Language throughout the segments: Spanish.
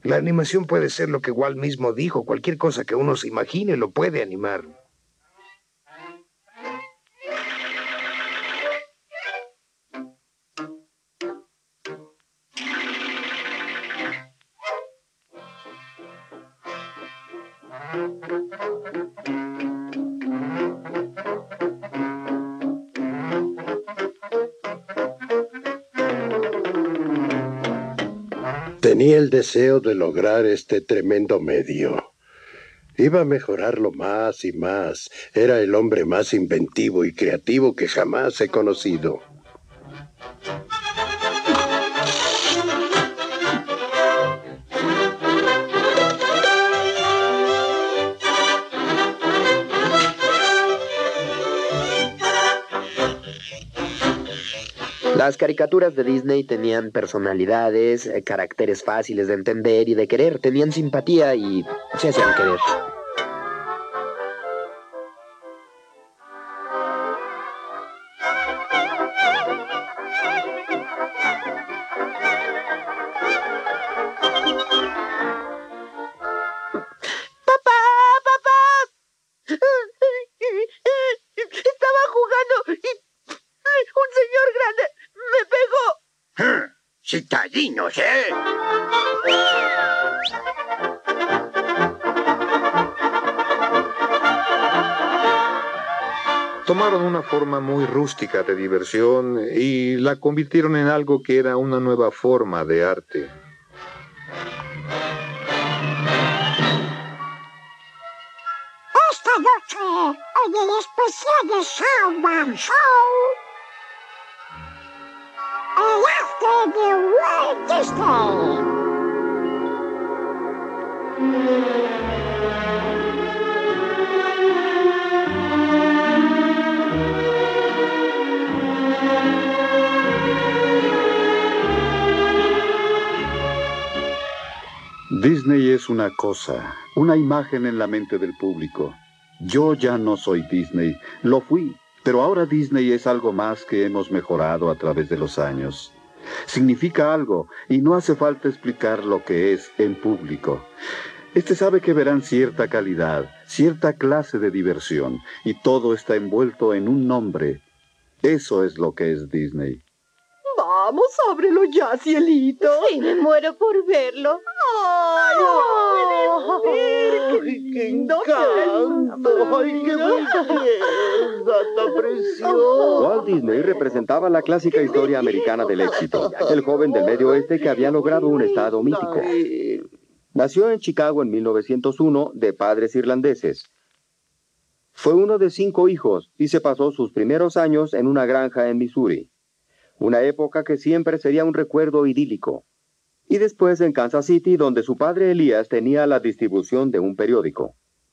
La animación puede ser lo que Walt mismo dijo. Cualquier cosa que uno se imagine lo puede animar. Tenía el deseo de lograr este tremendo medio. Iba a mejorarlo más y más. Era el hombre más inventivo y creativo que jamás he conocido. Las caricaturas de Disney tenían personalidades, caracteres fáciles de entender y de querer, tenían simpatía y se hacían querer. ¡Papá! ¡Papá! Estaba jugando y un señor grande me pegó. ¡Citadinos, eh! Tomaron una forma muy rústica de diversión y la convirtieron en algo que era una nueva forma de arte. Esta noche, en el especial de Showman Show, el arte de Walt Disney. Disney es una cosa, una imagen en la mente del público. Yo ya no soy Disney, lo fui, pero ahora Disney es algo más que hemos mejorado a través de los años. Significa algo y no hace falta explicar lo que es en público. Sabe que verán cierta calidad, cierta clase de diversión, y todo está envuelto en un nombre. Eso es lo que es Disney. Vamos, ábrelo ya, cielito. Sí, me muero por verlo. ¡Ay, no puede ser! ¡Qué lindo! ¡Ay, qué belleza tan preciosa! Walt Disney representaba la clásica historia americana del éxito, el joven del Medio Oeste que había logrado un estado mítico. Nació en Chicago en 1901 de padres irlandeses. Fue uno de 5 hijos y se pasó sus primeros años en una granja en Missouri. Una época que siempre sería un recuerdo idílico. Y después en Kansas City, donde su padre Elías tenía la distribución de un periódico.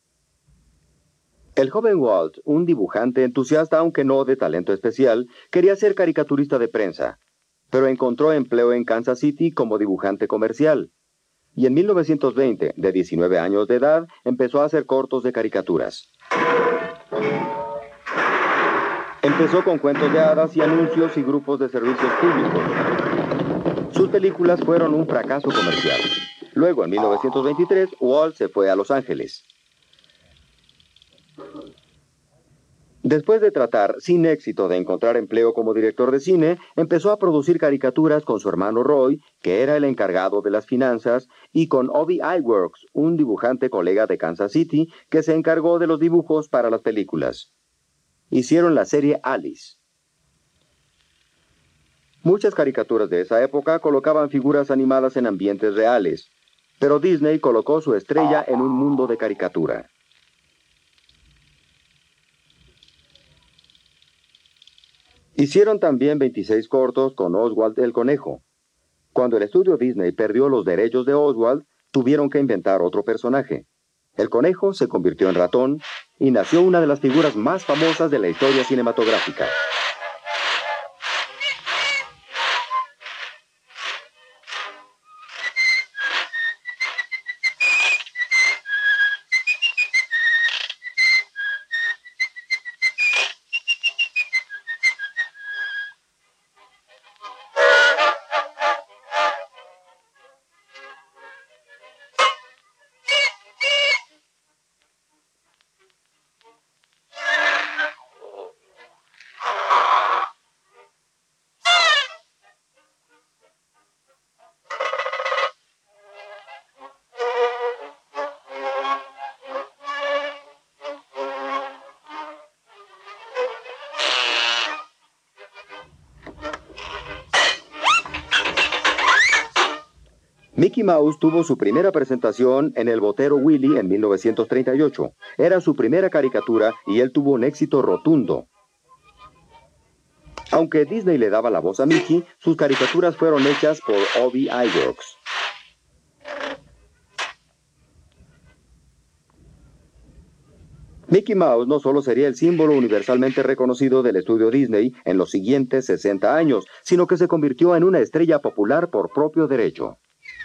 El joven Walt, un dibujante entusiasta aunque no de talento especial, quería ser caricaturista de prensa, pero encontró empleo en Kansas City como dibujante comercial. Y en 1920, de 19 años de edad, empezó a hacer cortos de caricaturas. Empezó con cuentos de hadas y anuncios y grupos de servicios públicos. Sus películas fueron un fracaso comercial. Luego, en 1923, Walt se fue a Los Ángeles. Después de tratar sin éxito de encontrar empleo como director de cine, empezó a producir caricaturas con su hermano Roy, que era el encargado de las finanzas, y con Obi Iwerks, un dibujante colega de Kansas City, que se encargó de los dibujos para las películas. Hicieron la serie Alice. Muchas caricaturas de esa época colocaban figuras animadas en ambientes reales, pero Disney colocó su estrella en un mundo de caricatura. Hicieron también 26 cortos con Oswald el Conejo. Cuando el estudio Disney perdió los derechos de Oswald, tuvieron que inventar otro personaje. El conejo se convirtió en ratón y nació una de las figuras más famosas de la historia cinematográfica. Mickey Mouse tuvo su primera presentación en El Botero Willy en 1938. Era su primera caricatura y él tuvo un éxito rotundo. Aunque Disney le daba la voz a Mickey, sus caricaturas fueron hechas por Obie Iwerks. Mickey Mouse no solo sería el símbolo universalmente reconocido del estudio Disney en los siguientes 60 años, sino que se convirtió en una estrella popular por propio derecho.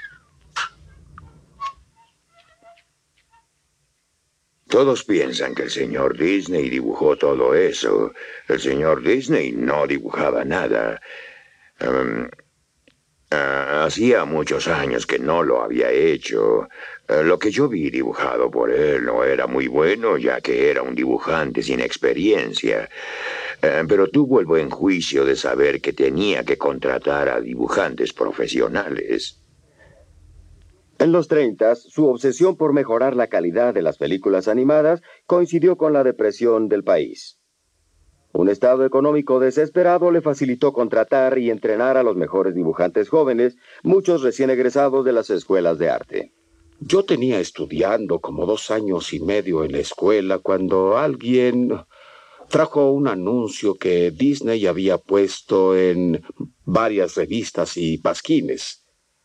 Todos piensan que el señor Disney dibujó todo eso. El señor Disney no dibujaba nada. Hacía muchos años que no lo había hecho. Lo que yo vi dibujado por él no era muy bueno, ya que era un dibujante sin experiencia. Pero tuvo el buen juicio de saber que tenía que contratar a dibujantes profesionales. En los 30, su obsesión por mejorar la calidad de las películas animadas coincidió con la depresión del país. Un estado económico desesperado le facilitó contratar y entrenar a los mejores dibujantes jóvenes, muchos recién egresados de las escuelas de arte. Yo tenía estudiando como 2 años y medio en la escuela cuando alguien trajo un anuncio que Disney había puesto en varias revistas y pasquines.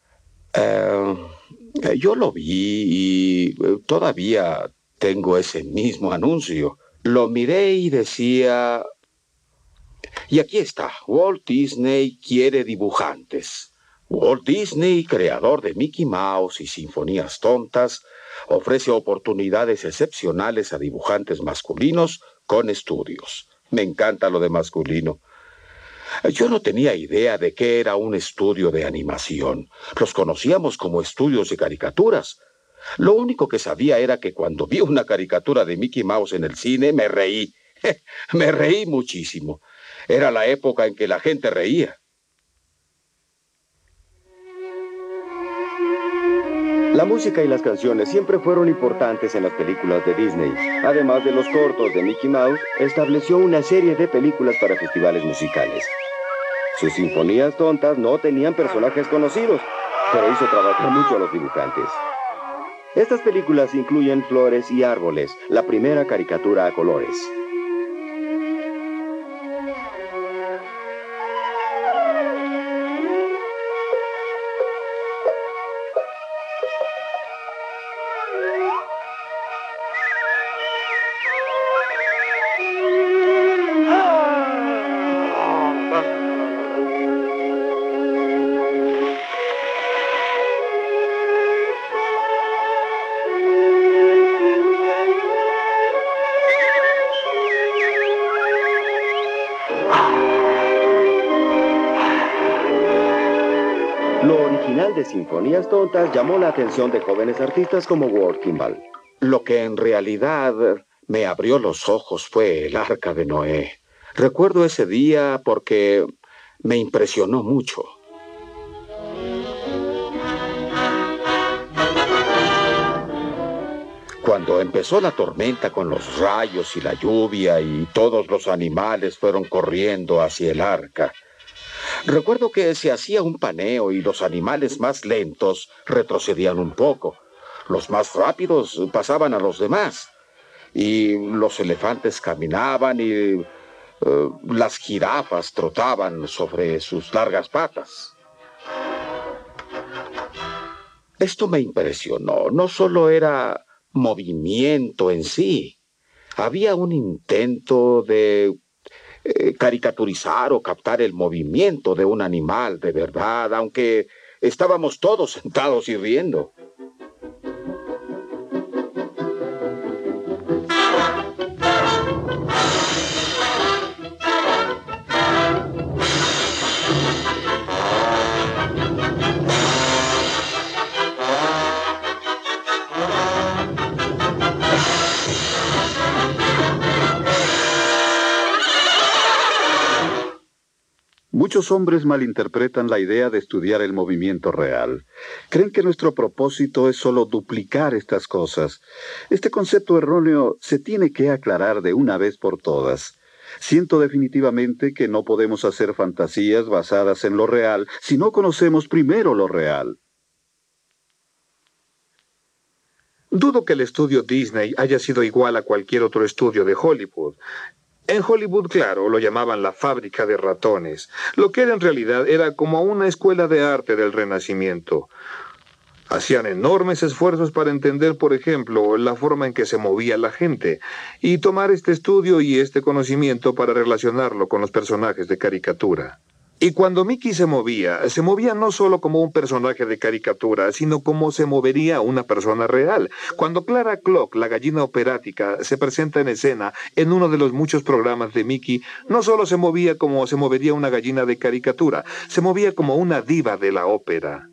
Yo lo vi y todavía tengo ese mismo anuncio. Lo miré y decía... Y aquí está, Walt Disney quiere dibujantes. Walt Disney, creador de Mickey Mouse y Sinfonías Tontas, ofrece oportunidades excepcionales a dibujantes masculinos con estudios. Me encanta lo de masculino. Yo no tenía idea de qué era un estudio de animación. Los conocíamos como estudios de caricaturas. Lo único que sabía era que cuando vi una caricatura de Mickey Mouse en el cine, me reí. Me reí muchísimo. Era la época en que la gente reía. La música y las canciones siempre fueron importantes en las películas de Disney. Además de los cortos de Mickey Mouse, estableció una serie de películas para festivales musicales. Sus sinfonías tontas no tenían personajes conocidos, pero hizo trabajar mucho a los dibujantes. Estas películas incluyen Flores y Árboles, la primera caricatura a colores. Lo original de Sinfonías Tontas llamó la atención de jóvenes artistas como Walt Kimball. Lo que en realidad me abrió los ojos fue el Arca de Noé. Recuerdo ese día porque me impresionó mucho. Cuando empezó la tormenta con los rayos y la lluvia y todos los animales fueron corriendo hacia el arca, recuerdo que se hacía un paneo y los animales más lentos retrocedían un poco. Los más rápidos pasaban a los demás. Y los elefantes caminaban y las jirafas trotaban sobre sus largas patas. Esto me impresionó. No solo era movimiento en sí. Había un intento de caricaturizar o captar el movimiento de un animal de verdad, aunque estábamos todos sentados y riendo. Muchos hombres malinterpretan la idea de estudiar el movimiento real. Creen que nuestro propósito es solo duplicar estas cosas. Este concepto erróneo se tiene que aclarar de una vez por todas. Siento definitivamente que no podemos hacer fantasías basadas en lo real si no conocemos primero lo real. Dudo que el estudio Disney haya sido igual a cualquier otro estudio de Hollywood. En Hollywood, claro, lo llamaban la fábrica de ratones. Lo que era en realidad era como una escuela de arte del Renacimiento. Hacían enormes esfuerzos para entender, por ejemplo, la forma en que se movía la gente, y tomar este estudio y este conocimiento para relacionarlo con los personajes de caricatura. Y cuando Mickey se movía no solo como un personaje de caricatura, sino como se movería una persona real. Cuando Clara Clock, la gallina operática, se presenta en escena en uno de los muchos programas de Mickey, no solo se movía como se movería una gallina de caricatura, se movía como una diva de la ópera.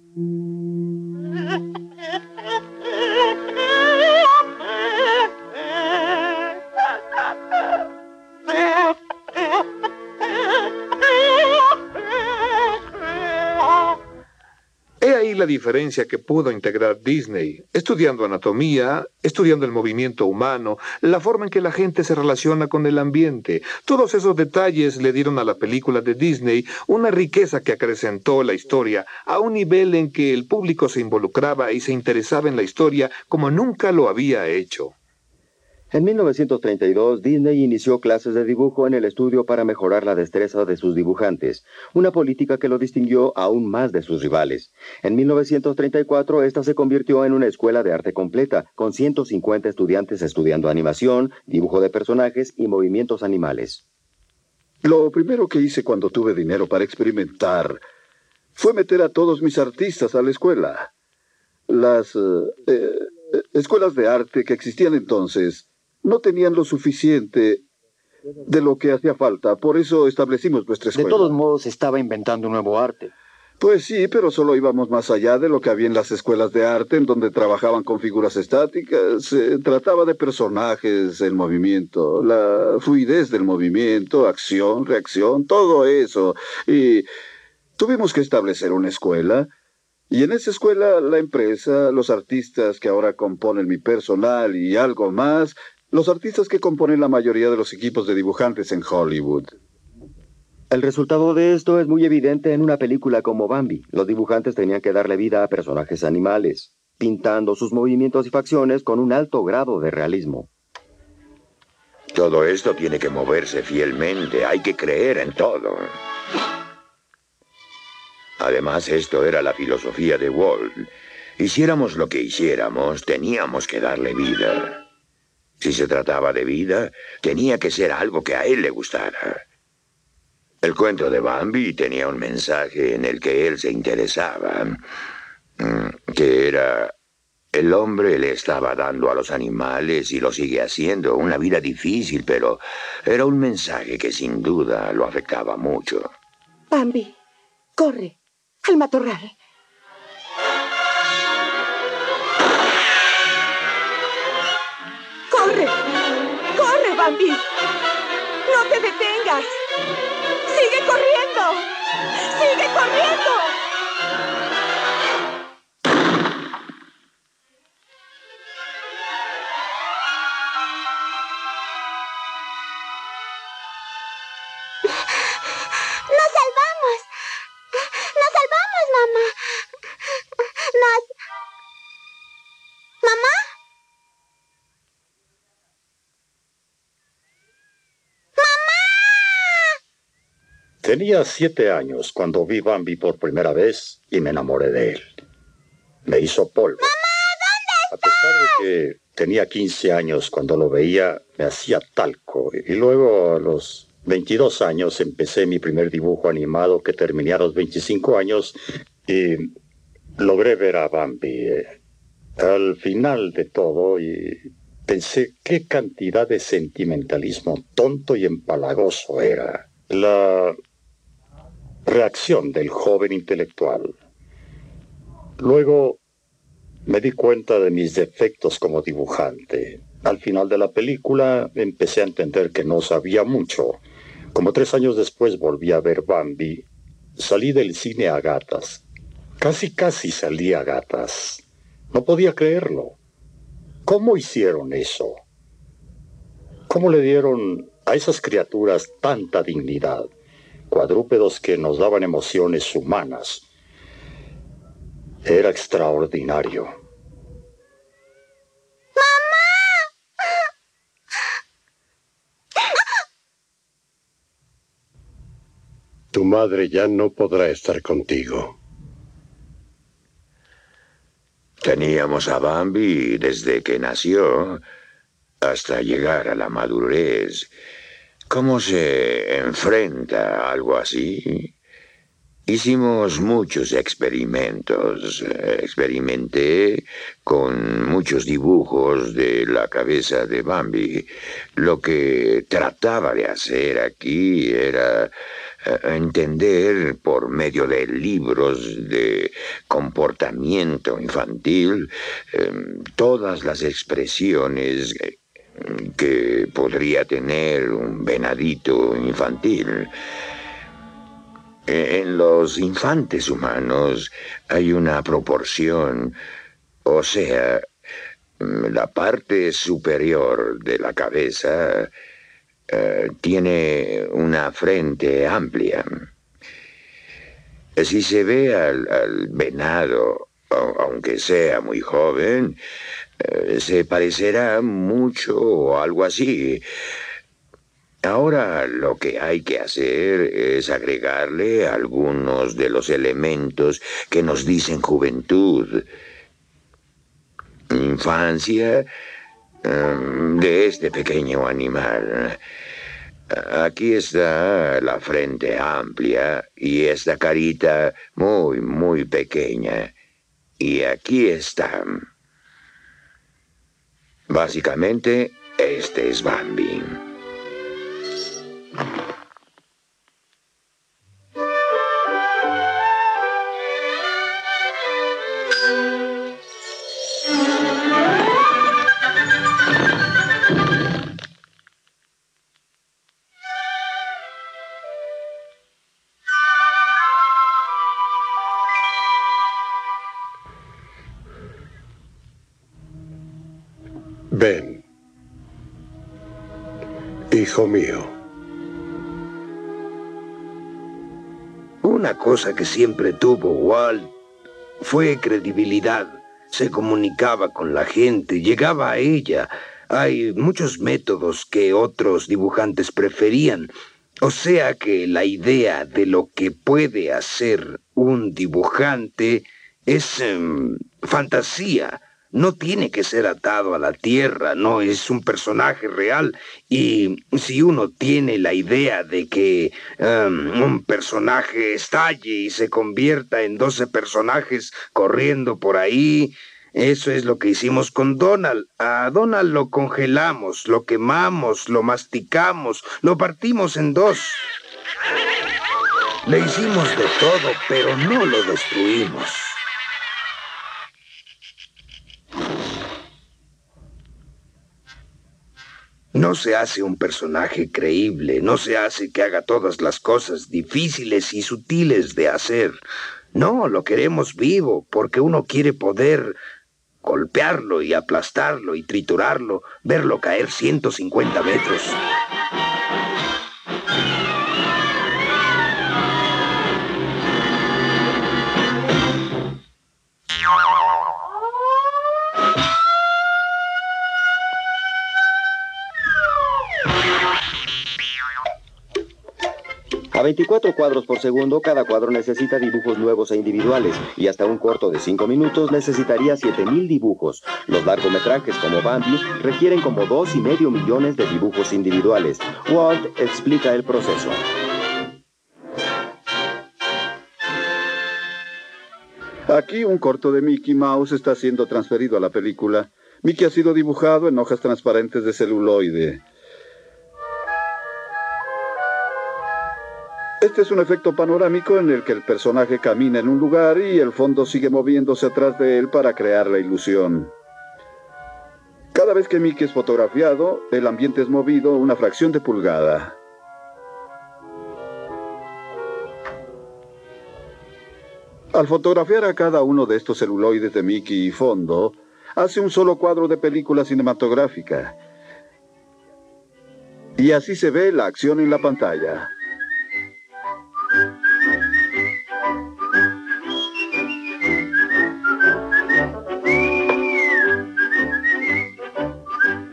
He ahí la diferencia que pudo integrar Disney, estudiando anatomía, estudiando el movimiento humano, la forma en que la gente se relaciona con el ambiente. Todos esos detalles le dieron a la película de Disney una riqueza que acrecentó la historia a un nivel en que el público se involucraba y se interesaba en la historia como nunca lo había hecho. En 1932, Disney inició clases de dibujo en el estudio para mejorar la destreza de sus dibujantes, una política que lo distinguió aún más de sus rivales. En 1934, esta se convirtió en una escuela de arte completa, con 150 estudiantes estudiando animación, dibujo de personajes y movimientos animales. Lo primero que hice cuando tuve dinero para experimentar fue meter a todos mis artistas a la escuela. Las escuelas de arte que existían entonces no tenían lo suficiente de lo que hacía falta. Por eso establecimos nuestra escuela. De todos modos, estaba inventando un nuevo arte. Pues sí, pero solo íbamos más allá de lo que había en las escuelas de arte, en donde trabajaban con figuras estáticas. Se trataba de personajes en movimiento, la fluidez del movimiento, acción, reacción, todo eso. Y tuvimos que establecer una escuela. Y en esa escuela, la empresa, los artistas que ahora componen mi personal y algo más, los artistas que componen la mayoría de los equipos de dibujantes en Hollywood. El resultado de esto es muy evidente en una película como Bambi. Los dibujantes tenían que darle vida a personajes animales, pintando sus movimientos y facciones con un alto grado de realismo. Todo esto tiene que moverse fielmente, hay que creer en todo. Además, esto era la filosofía de Walt. Hiciéramos lo que hiciéramos, teníamos que darle vida. Si se trataba de vida, tenía que ser algo que a él le gustara. El cuento de Bambi tenía un mensaje en el que él se interesaba, que era: el hombre le estaba dando a los animales, y lo sigue haciendo, una vida difícil, pero era un mensaje que sin duda lo afectaba mucho. Bambi, corre al matorral. ¡Corre! ¡Corre, Bambi! ¡No te detengas! ¡Sigue corriendo! ¡Sigue corriendo! ¡Nos salvamos! ¡Nos salvamos, mamá! ¿Mamá? Tenía 7 años cuando vi Bambi por primera vez y me enamoré de él. Me hizo polvo. ¡Mamá, ¿dónde estás? A pesar de que tenía 15 años cuando lo veía, me hacía talco. Y luego, a los 22 años, empecé mi primer dibujo animado que terminé a los 25 años y logré ver a Bambi. Al final de todo, y pensé qué cantidad de sentimentalismo tonto y empalagoso era. La reacción del joven intelectual. Luego me di cuenta de mis defectos como dibujante. Al final de la película empecé a entender que no sabía mucho. Como 3 años después volví a ver Bambi. Salí del cine a gatas. Casi salí a gatas. No podía creerlo. ¿Cómo hicieron eso? ¿Cómo le dieron a esas criaturas tanta dignidad? Cuadrúpedos que nos daban emociones humanas. Era extraordinario. Tu madre ya no podrá estar contigo. Teníamos a Bambi desde que nació hasta llegar a la madurez. ¿Cómo se enfrenta a algo así? Hicimos muchos experimentos. Experimenté con muchos dibujos de la cabeza de Bambi. Lo que trataba de hacer aquí era entender por medio de libros de comportamiento infantil todas las expresiones que podría tener un venadito infantil. En los infantes humanos hay una proporción, o sea, la parte superior de la cabeza tiene una frente amplia. Si se ve al venado, aunque sea muy joven, se parecerá mucho o algo así. Ahora lo que hay que hacer es agregarle algunos de los elementos que nos dicen juventud, infancia de este pequeño animal. Aquí está la frente amplia y esta carita muy, muy pequeña. Y aquí está. Básicamente, este es Bambi. Ven, hijo mío. Una cosa que siempre tuvo Walt fue credibilidad. Se comunicaba con la gente, llegaba a ella. Hay muchos métodos que otros dibujantes preferían. O sea que la idea de lo que puede hacer un dibujante es fantasía. No tiene que ser atado a la tierra, no es un personaje real. Y si uno tiene la idea de que un personaje estalle y se convierta en 12 personajes corriendo por ahí, eso es lo que hicimos con Donald. A Donald lo congelamos, lo quemamos, lo masticamos, lo partimos en dos. Le hicimos de todo, pero no lo destruimos. No se hace un personaje creíble, no se hace que haga todas las cosas difíciles y sutiles de hacer. No, lo queremos vivo, porque uno quiere poder golpearlo y aplastarlo y triturarlo, verlo caer 150 metros. A 24 cuadros por segundo, cada cuadro necesita dibujos nuevos e individuales, y hasta un corto de 5 minutos necesitaría 7,000 dibujos. Los largometrajes como Bambi requieren como 2,5 millones de dibujos individuales. Walt explica el proceso. Aquí un corto de Mickey Mouse está siendo transferido a la película. Mickey ha sido dibujado en hojas transparentes de celuloide. Este es un efecto panorámico en el que el personaje camina en un lugar y el fondo sigue moviéndose atrás de él para crear la ilusión. Cada vez que Mickey es fotografiado, el ambiente es movido una fracción de pulgada. Al fotografiar a cada uno de estos celuloides de Mickey y fondo, hace un solo cuadro de película cinematográfica. Y así se ve la acción en la pantalla.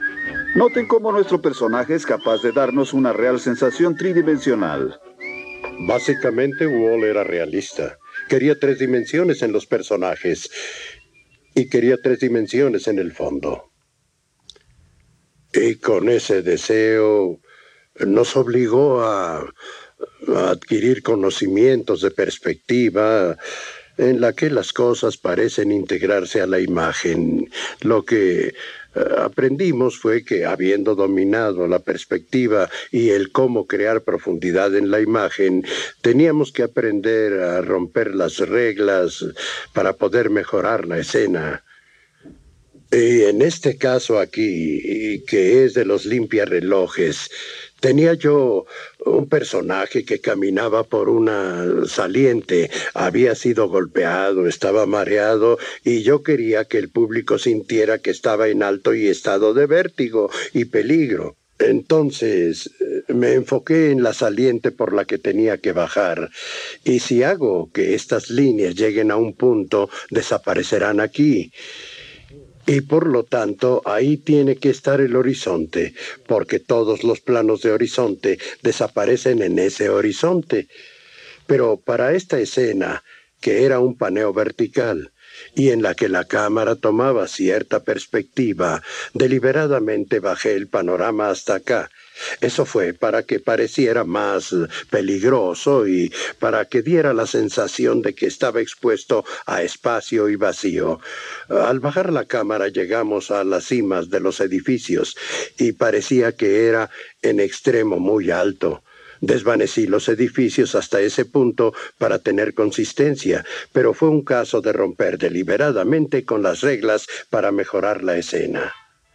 Noten cómo nuestro personaje es capaz de darnos una real sensación tridimensional. Básicamente, Wall era realista. Quería 3 dimensiones en los personajes y quería 3 dimensiones en el fondo. Y con ese deseo nos obligó a adquirir conocimientos de perspectiva en la que las cosas parecen integrarse a la imagen. Lo que aprendimos fue que, habiendo dominado la perspectiva y el cómo crear profundidad en la imagen, teníamos que aprender a romper las reglas para poder mejorar la escena. Y en este caso aquí, que es de los limpiarrelojes, tenía yo un personaje que caminaba por una saliente, había sido golpeado, estaba mareado, y yo quería que el público sintiera que estaba en alto y estado de vértigo y peligro. Entonces me enfoqué en la saliente por la que tenía que bajar, y si hago que estas líneas lleguen a un punto, desaparecerán aquí. Y por lo tanto, ahí tiene que estar el horizonte, porque todos los planos de horizonte desaparecen en ese horizonte. Pero para esta escena, que era un paneo vertical, y en la que la cámara tomaba cierta perspectiva, deliberadamente bajé el panorama hasta acá. Eso fue para que pareciera más peligroso y para que diera la sensación de que estaba expuesto a espacio y vacío. Al bajar la cámara llegamos a las cimas de los edificios y parecía que era en extremo muy alto. Desvanecí los edificios hasta ese punto para tener consistencia, pero fue un caso de romper deliberadamente con las reglas para mejorar la escena.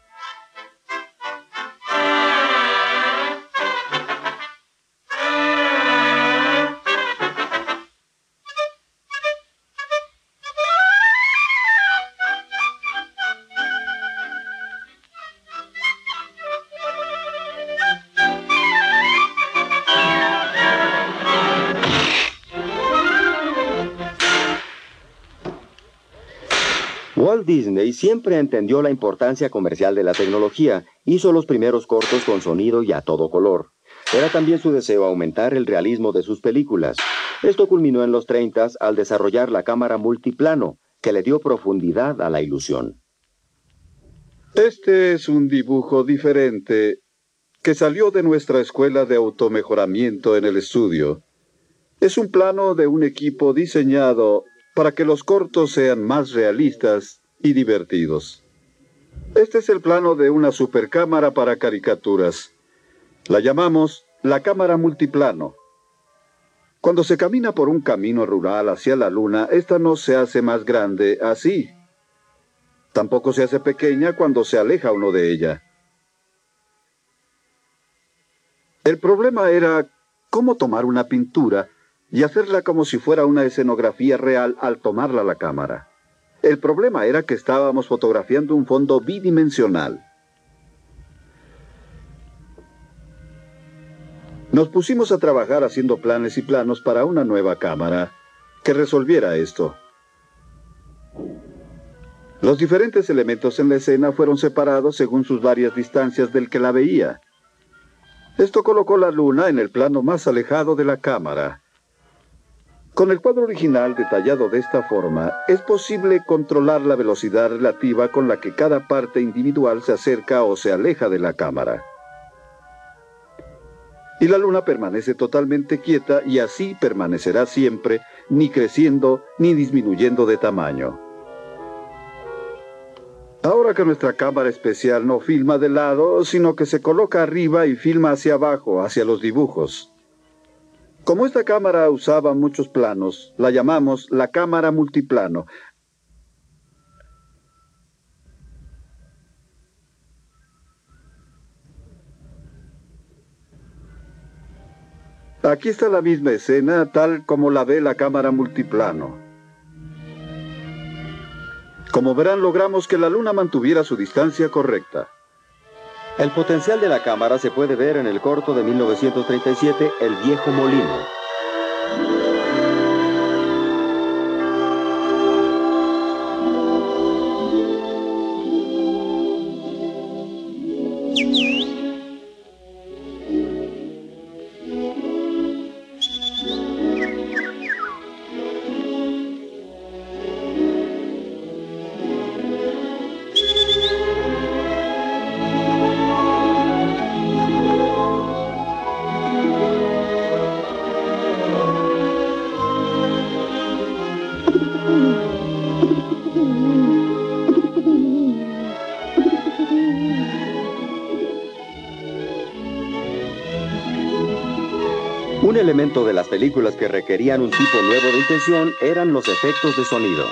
Walt Disney siempre entendió la importancia comercial de la tecnología. Hizo los primeros cortos con sonido y a todo color. Era también su deseo aumentar el realismo de sus películas. Esto culminó en los 30 al desarrollar la cámara multiplano, que le dio profundidad a la ilusión. Este es un dibujo diferente que salió de nuestra escuela de automejoramiento en el estudio. Es un plano de un equipo diseñado para que los cortos sean más realistas y divertidos. Este es el plano de una supercámara para caricaturas. La llamamos la cámara multiplano. Cuando se camina por un camino rural hacia la luna, esta no se hace más grande así. Tampoco se hace pequeña cuando se aleja uno de ella. El problema era cómo tomar una pintura y hacerla como si fuera una escenografía real al tomarla a la cámara. El problema era que estábamos fotografiando un fondo bidimensional. Nos pusimos a trabajar haciendo planes y planos para una nueva cámara que resolviera esto. Los diferentes elementos en la escena fueron separados según sus varias distancias del que la veía. Esto colocó la luna en el plano más alejado de la cámara. Con el cuadro original detallado de esta forma, es posible controlar la velocidad relativa con la que cada parte individual se acerca o se aleja de la cámara. Y la luna permanece totalmente quieta y así permanecerá siempre, ni creciendo ni disminuyendo de tamaño. Ahora que nuestra cámara especial no filma de lado, sino que se coloca arriba y filma hacia abajo, hacia los dibujos. Como esta cámara usaba muchos planos, la llamamos la cámara multiplano. Aquí está la misma escena, tal como la ve la cámara multiplano. Como verán, logramos que la luna mantuviera su distancia correcta. El potencial de la cámara se puede ver en el corto de 1937, El viejo molino. Un elemento de las películas que requerían un tipo nuevo de intención eran los efectos de sonido.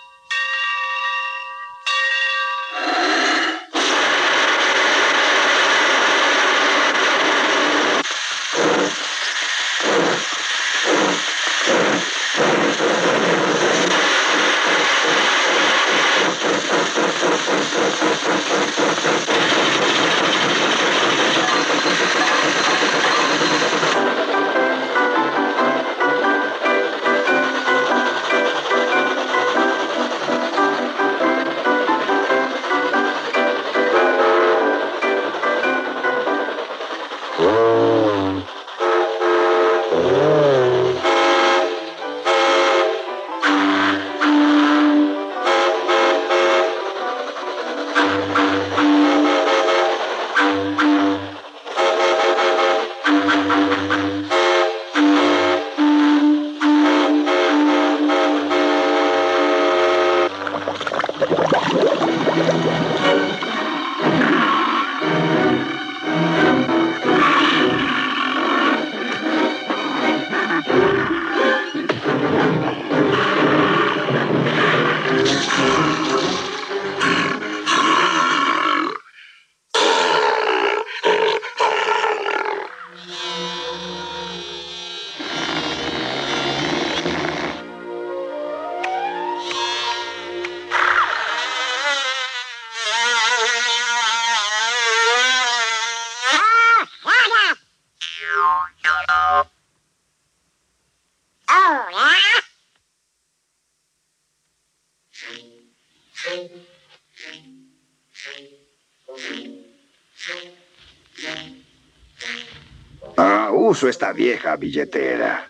Uso esta vieja billetera.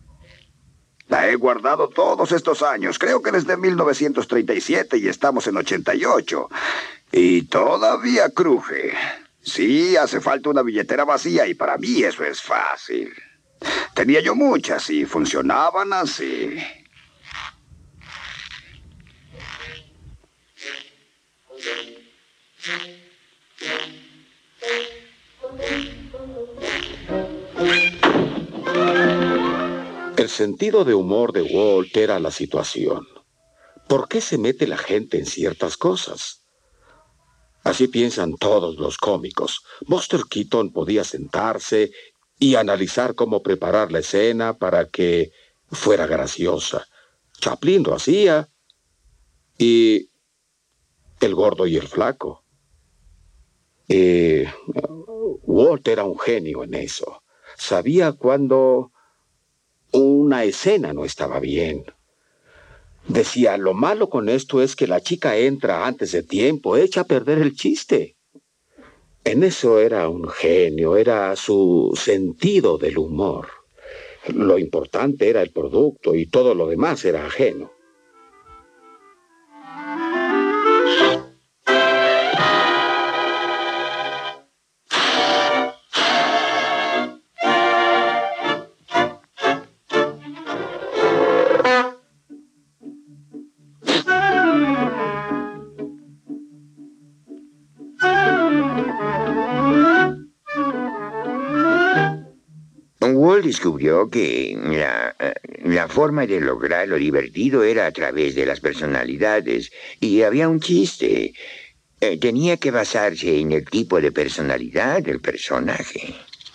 La he guardado todos estos años, creo que desde 1937 y estamos en 88. Y todavía cruje. Sí, hace falta una billetera vacía y para mí eso es fácil. Tenía yo muchas y funcionaban así. El sentido de humor de Walt era la situación. ¿Por qué se mete la gente en ciertas cosas? Así piensan todos los cómicos. Buster Keaton podía sentarse y analizar cómo preparar la escena para que fuera graciosa. Chaplin lo hacía. Y el gordo y el flaco. Walt era un genio en eso. Sabía cuando una escena no estaba bien. Decía, lo malo con esto es que la chica entra antes de tiempo, echa a perder el chiste. En eso era un genio, era su sentido del humor. Lo importante era el producto y todo lo demás era ajeno. Walt descubrió que la forma de lograr lo divertido era a través de las personalidades, y había un chiste. Tenía que basarse en el tipo de personalidad del personaje.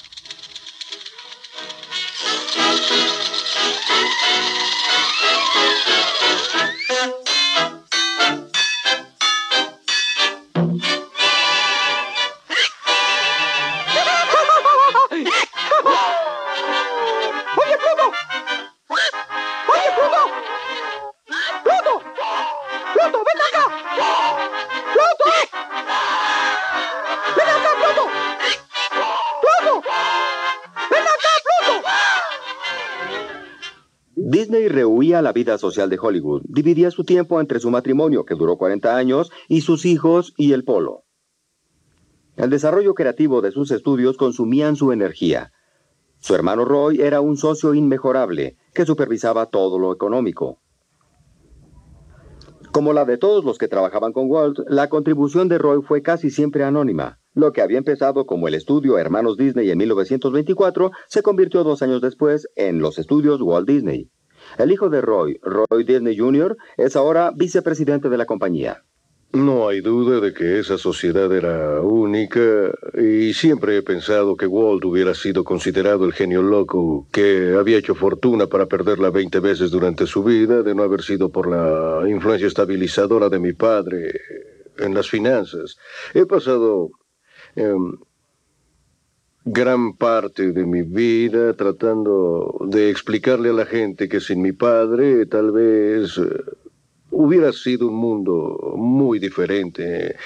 Disney rehuía la vida social de Hollywood, dividía su tiempo entre su matrimonio, que duró 40 años, y sus hijos y el polo. El desarrollo creativo de sus estudios consumían su energía. Su hermano Roy era un socio inmejorable, que supervisaba todo lo económico. Como la de todos los que trabajaban con Walt, la contribución de Roy fue casi siempre anónima. Lo que había empezado como el estudio Hermanos Disney en 1924 se convirtió 2 años después en los estudios Walt Disney. El hijo de Roy Disney Jr., es ahora vicepresidente de la compañía. No hay duda de que esa sociedad era única y siempre he pensado que Walt hubiera sido considerado el genio loco que había hecho fortuna para perderla 20 veces durante su vida de no haber sido por la influencia estabilizadora de mi padre en las finanzas. He pasado gran parte de mi vida tratando de explicarle a la gente que sin mi padre tal vez hubiera sido un mundo muy diferente.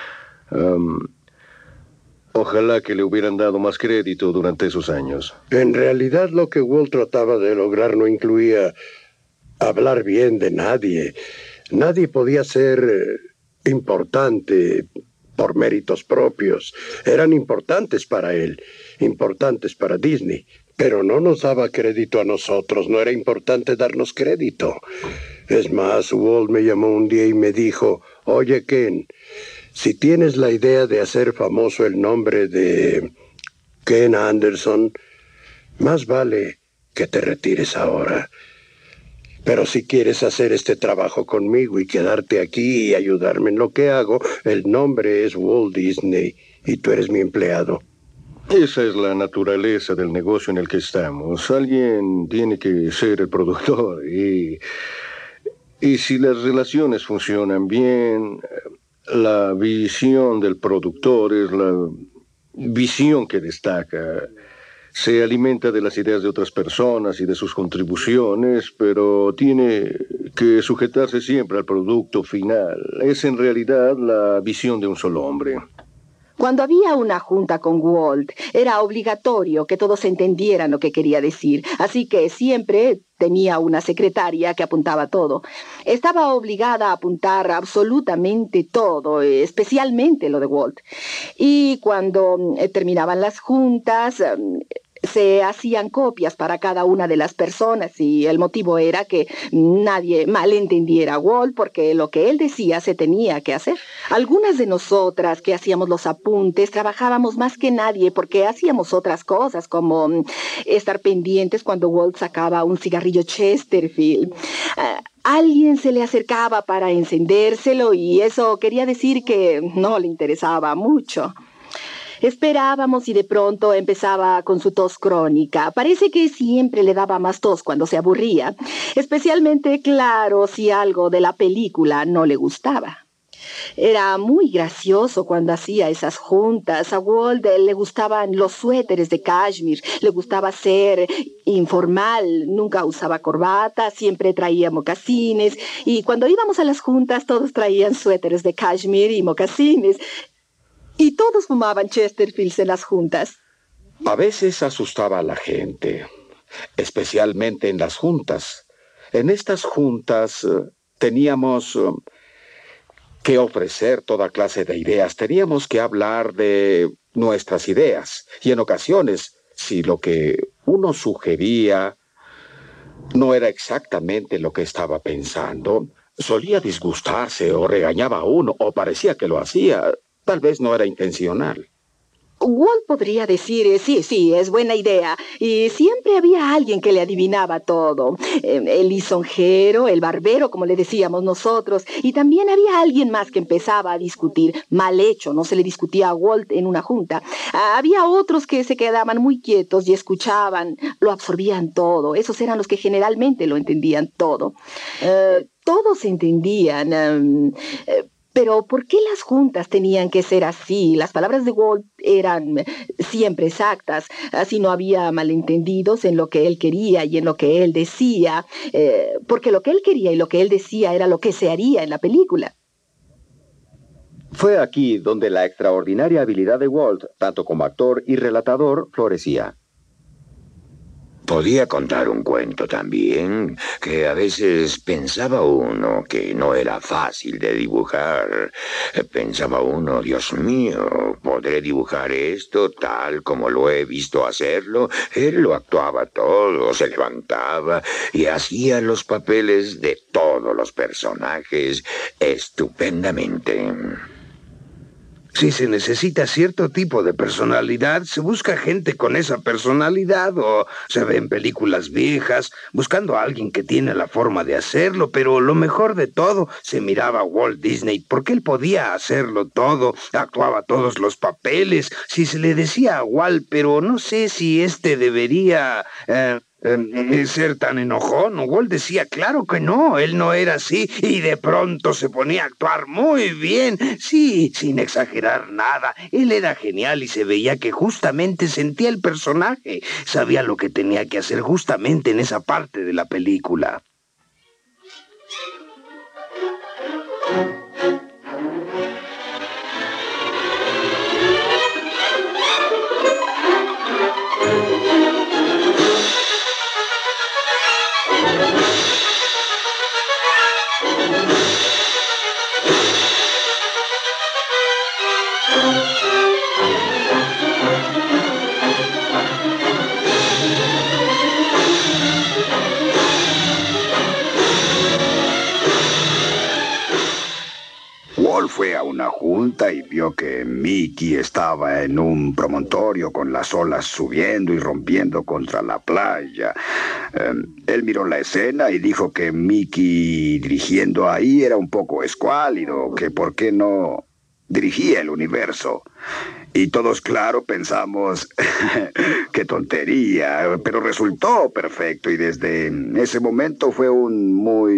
Ojalá que le hubieran dado más crédito durante esos años. En realidad, lo que Walt trataba de lograr no incluía hablar bien de nadie. Nadie podía ser importante por méritos propios. Eran importantes para él, importantes para Disney, pero no nos daba crédito a nosotros. No era importante darnos crédito. Es más, Walt me llamó un día y me dijo: oye, Ken, si tienes la idea de hacer famoso el nombre de Ken Anderson, más vale que te retires ahora. Pero si quieres hacer este trabajo conmigo y quedarte aquí y ayudarme en lo que hago, el nombre es Walt Disney y tú eres mi empleado. Esa es la naturaleza del negocio en el que estamos. Alguien tiene que ser el productor y si las relaciones funcionan bien, la visión del productor es la visión que destaca. Se alimenta de las ideas de otras personas y de sus contribuciones, pero tiene que sujetarse siempre al producto final. Es en realidad la visión de un solo hombre. Cuando había una junta con Walt, era obligatorio que todos entendieran lo que quería decir, así que siempre tenía una secretaria que apuntaba todo. Estaba obligada a apuntar absolutamente todo, especialmente lo de Walt. Y cuando terminaban las juntas, se hacían copias para cada una de las personas y el motivo era que nadie malentendiera a Walt porque lo que él decía se tenía que hacer. Algunas de nosotras que hacíamos los apuntes trabajábamos más que nadie porque hacíamos otras cosas como estar pendientes cuando Walt sacaba un cigarrillo Chesterfield. Alguien se le acercaba para encendérselo y eso quería decir que no le interesaba mucho. Esperábamos y de pronto empezaba con su tos crónica. Parece que siempre le daba más tos cuando se aburría. Especialmente, claro, si algo de la película no le gustaba. Era muy gracioso cuando hacía esas juntas. A Walt le gustaban los suéteres de cashmere, le gustaba ser informal, nunca usaba corbata, siempre traía mocasines y cuando íbamos a las juntas todos traían suéteres de cashmere y mocasines. Y todos fumaban Chesterfields en las juntas. A veces asustaba a la gente, especialmente en las juntas. En estas juntas teníamos que ofrecer toda clase de ideas. Teníamos que hablar de nuestras ideas. Y en ocasiones, si lo que uno sugería no era exactamente lo que estaba pensando, solía disgustarse o regañaba a uno o parecía que lo hacía. Tal vez no era intencional. Walt podría decir, sí, es buena idea. Y siempre había alguien que le adivinaba todo. El lisonjero, el barbero, como le decíamos nosotros. Y también había alguien más que empezaba a discutir. Mal hecho, no se le discutía a Walt en una junta. Había otros que se quedaban muy quietos y escuchaban, lo absorbían todo. Esos eran los que generalmente lo entendían todo. Todos entendían... Pero ¿por qué las juntas tenían que ser así? Las palabras de Walt eran siempre exactas. Así no había malentendidos en lo que él quería y en lo que él decía. Porque lo que él quería y lo que él decía era lo que se haría en la película. Fue aquí donde la extraordinaria habilidad de Walt, tanto como actor y relatador, florecía. Podía contar un cuento también, que a veces pensaba uno que no era fácil de dibujar. Pensaba uno, Dios mío, ¿podré dibujar esto tal como lo he visto hacerlo? Él lo actuaba todo, se levantaba y hacía los papeles de todos los personajes estupendamente. Si se necesita cierto tipo de personalidad, se busca gente con esa personalidad o se ve en películas viejas buscando a alguien que tiene la forma de hacerlo, pero lo mejor de todo, se miraba a Walt Disney porque él podía hacerlo todo, actuaba todos los papeles. Si se le decía a Walt, pero no sé si debería ser tan enojón, Walt decía claro que no, él no era así, y de pronto se ponía a actuar muy bien, sí, sin exagerar nada. Él era genial y se veía que justamente sentía el personaje, sabía lo que tenía que hacer justamente en esa parte de la película. Walt fue a una junta y vio que Mickey estaba en un promontorio con las olas subiendo y rompiendo contra la playa. Él miró la escena y dijo que Mickey dirigiendo ahí era un poco escuálido, que por qué no dirigía el universo. Y todos, claro, pensamos, qué tontería, pero resultó perfecto y desde ese momento fue un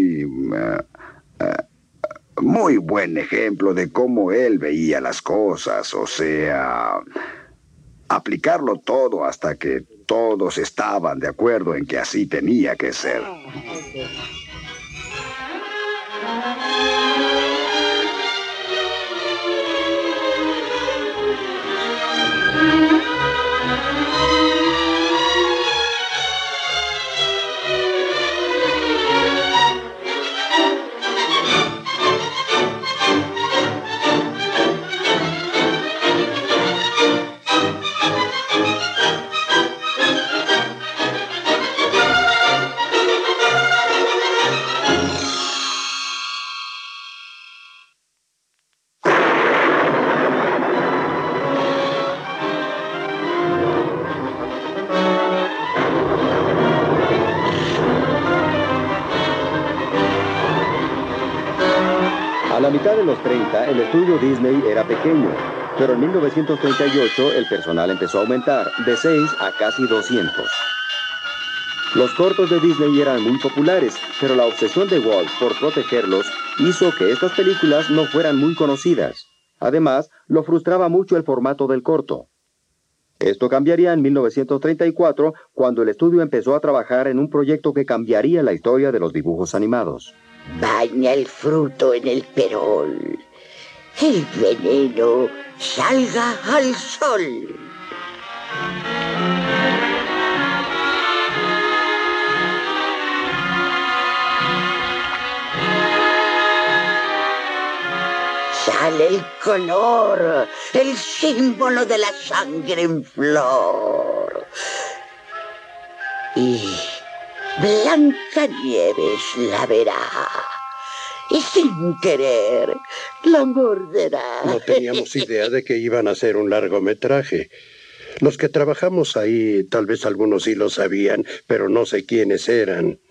muy buen ejemplo de cómo él veía las cosas, o sea, aplicarlo todo hasta que todos estaban de acuerdo en que así tenía que ser. A la mitad de los 30, el estudio Disney era pequeño, pero en 1938 el personal empezó a aumentar, de 6 a casi 200. Los cortos de Disney eran muy populares, pero la obsesión de Walt por protegerlos hizo que estas películas no fueran muy conocidas. Además, lo frustraba mucho el formato del corto. Esto cambiaría en 1934, cuando el estudio empezó a trabajar en un proyecto que cambiaría la historia de los dibujos animados. Baña el fruto en el perol. El veneno salga al sol. Sale el color, el símbolo de la sangre en flor. Y Blancanieves la verá. Y sin querer, la morderá. No teníamos idea de que iban a hacer un largometraje. Los que trabajamos ahí, tal vez algunos sí lo sabían, pero no sé quiénes eran.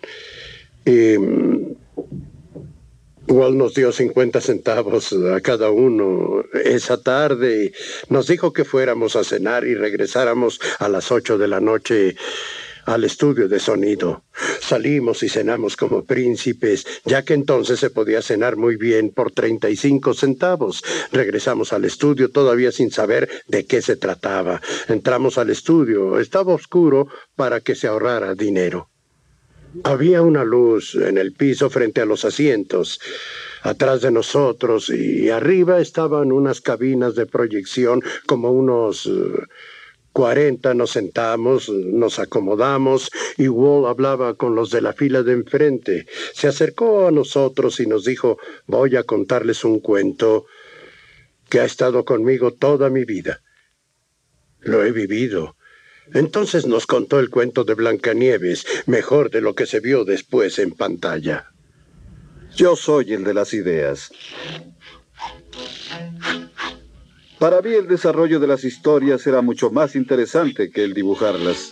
Walt nos dio 50 centavos a cada uno esa tarde. Nos dijo que fuéramos a cenar y regresáramos a las 8 de la noche al estudio de sonido. Salimos y cenamos como príncipes, ya que entonces se podía cenar muy bien por 35 centavos. Regresamos al estudio todavía sin saber de qué se trataba. Entramos al estudio. Estaba oscuro para que se ahorrara dinero. Había una luz en el piso frente a los asientos, atrás de nosotros, y arriba estaban unas cabinas de proyección, como unos 40. Nos sentamos, nos acomodamos, y Walt hablaba con los de la fila de enfrente. Se acercó a nosotros y nos dijo: voy a contarles un cuento que ha estado conmigo toda mi vida. Lo he vivido. Entonces nos contó el cuento de Blancanieves, mejor de lo que se vio después en pantalla. Yo soy el de las ideas. Para mí el desarrollo de las historias era mucho más interesante que el dibujarlas.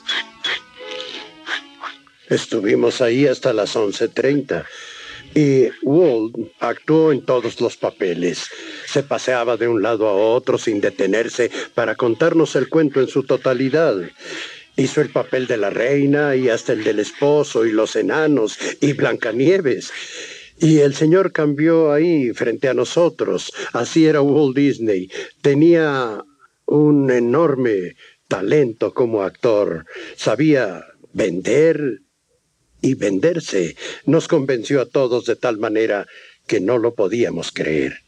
Estuvimos ahí hasta las 11:30. Y Walt actuó en todos los papeles. Se paseaba de un lado a otro sin detenerse para contarnos el cuento en su totalidad. Hizo el papel de la reina y hasta el del esposo y los enanos y Blancanieves. Y el señor cambió ahí frente a nosotros. Así era Walt Disney. Tenía un enorme talento como actor. Sabía vender y venderse. Nos convenció a todos de tal manera que no lo podíamos creer.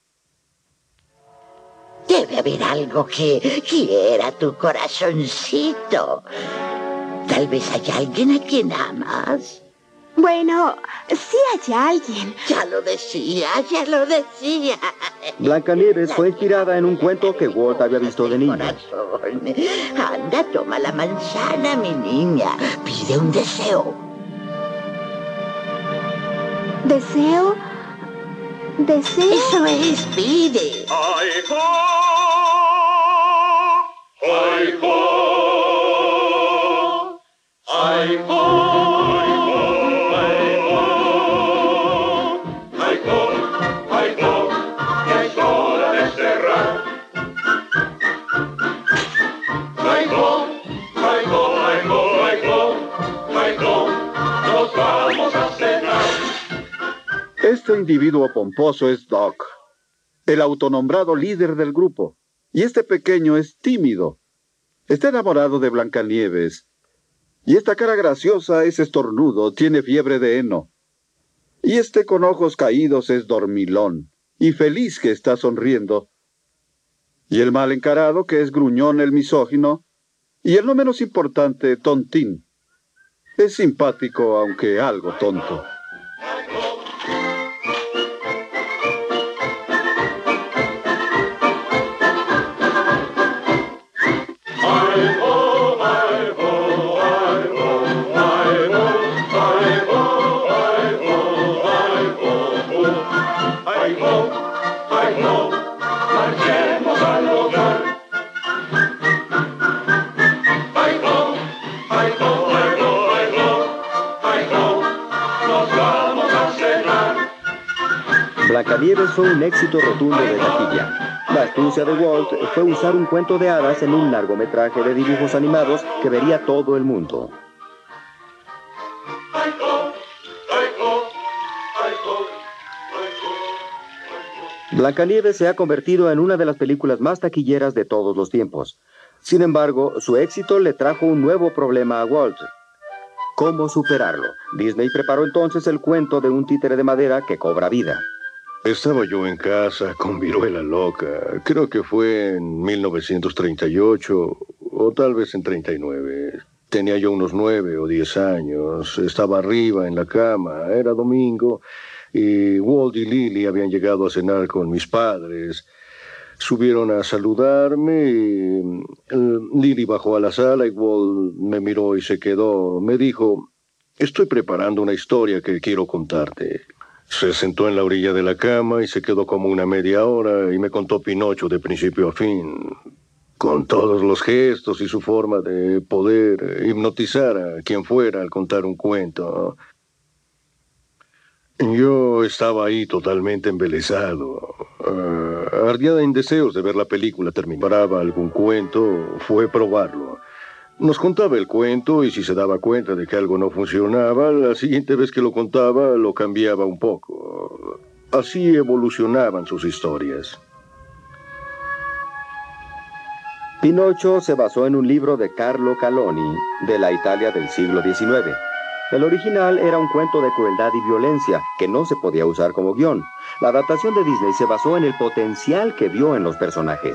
Debe haber algo que quiera tu corazoncito. Tal vez haya alguien a quien amas. Bueno, sí hay alguien. Ya lo decía, ya lo decía. Blancanieves fue inspirada en un cuento que Walt había visto de niño. Corazón. Anda, toma la manzana, mi niña. Pide un deseo. ¿Deseo? ¿Deseo? Eso es, pide. ¡Ay, ho! ¡Ay, ho! ¡Ay, ho! Este individuo pomposo es Doc, el autonombrado líder del grupo. Y este pequeño es tímido. Está enamorado de Blancanieves. Y esta cara graciosa es estornudo, tiene fiebre de heno. Y este con ojos caídos es dormilón, y feliz que está sonriendo. Y el mal encarado que es gruñón el misógino. Y el no menos importante, tontín. Es simpático, aunque algo tonto. Blancanieves fue un éxito rotundo de taquilla. La astucia de Walt fue usar un cuento de hadas en un largometraje de dibujos animados que vería todo el mundo. Blancanieves se ha convertido en una de las películas más taquilleras de todos los tiempos. Sin embargo, su éxito le trajo un nuevo problema a Walt. ¿Cómo superarlo? Disney preparó entonces el cuento de un títere de madera que cobra vida. Estaba yo en casa con Viruela Loca. Creo que fue en 1938 o tal vez en 39. Tenía yo unos 9 o 10 años. Estaba arriba en la cama. Era domingo y Walt y Lily habían llegado a cenar con mis padres. Subieron a saludarme y Lily bajó a la sala y Walt me miró y se quedó. Me dijo, estoy preparando una historia que quiero contarte. Se sentó en la orilla de la cama y se quedó como una media hora y me contó Pinocho de principio a fin, con todos los gestos y su forma de poder hipnotizar a quien fuera al contar un cuento. Yo estaba ahí totalmente embelesado. Ardía en deseos de ver la película. Terminaba algún cuento, fue probarlo. Nos contaba el cuento y si se daba cuenta de que algo no funcionaba, la siguiente vez que lo contaba lo cambiaba un poco. Así evolucionaban sus historias. Pinocho se basó en un libro de Carlo Collodi, de la Italia del siglo XIX. El original era un cuento de crueldad y violencia, que no se podía usar como guión. La adaptación de Disney se basó en el potencial que vio en los personajes.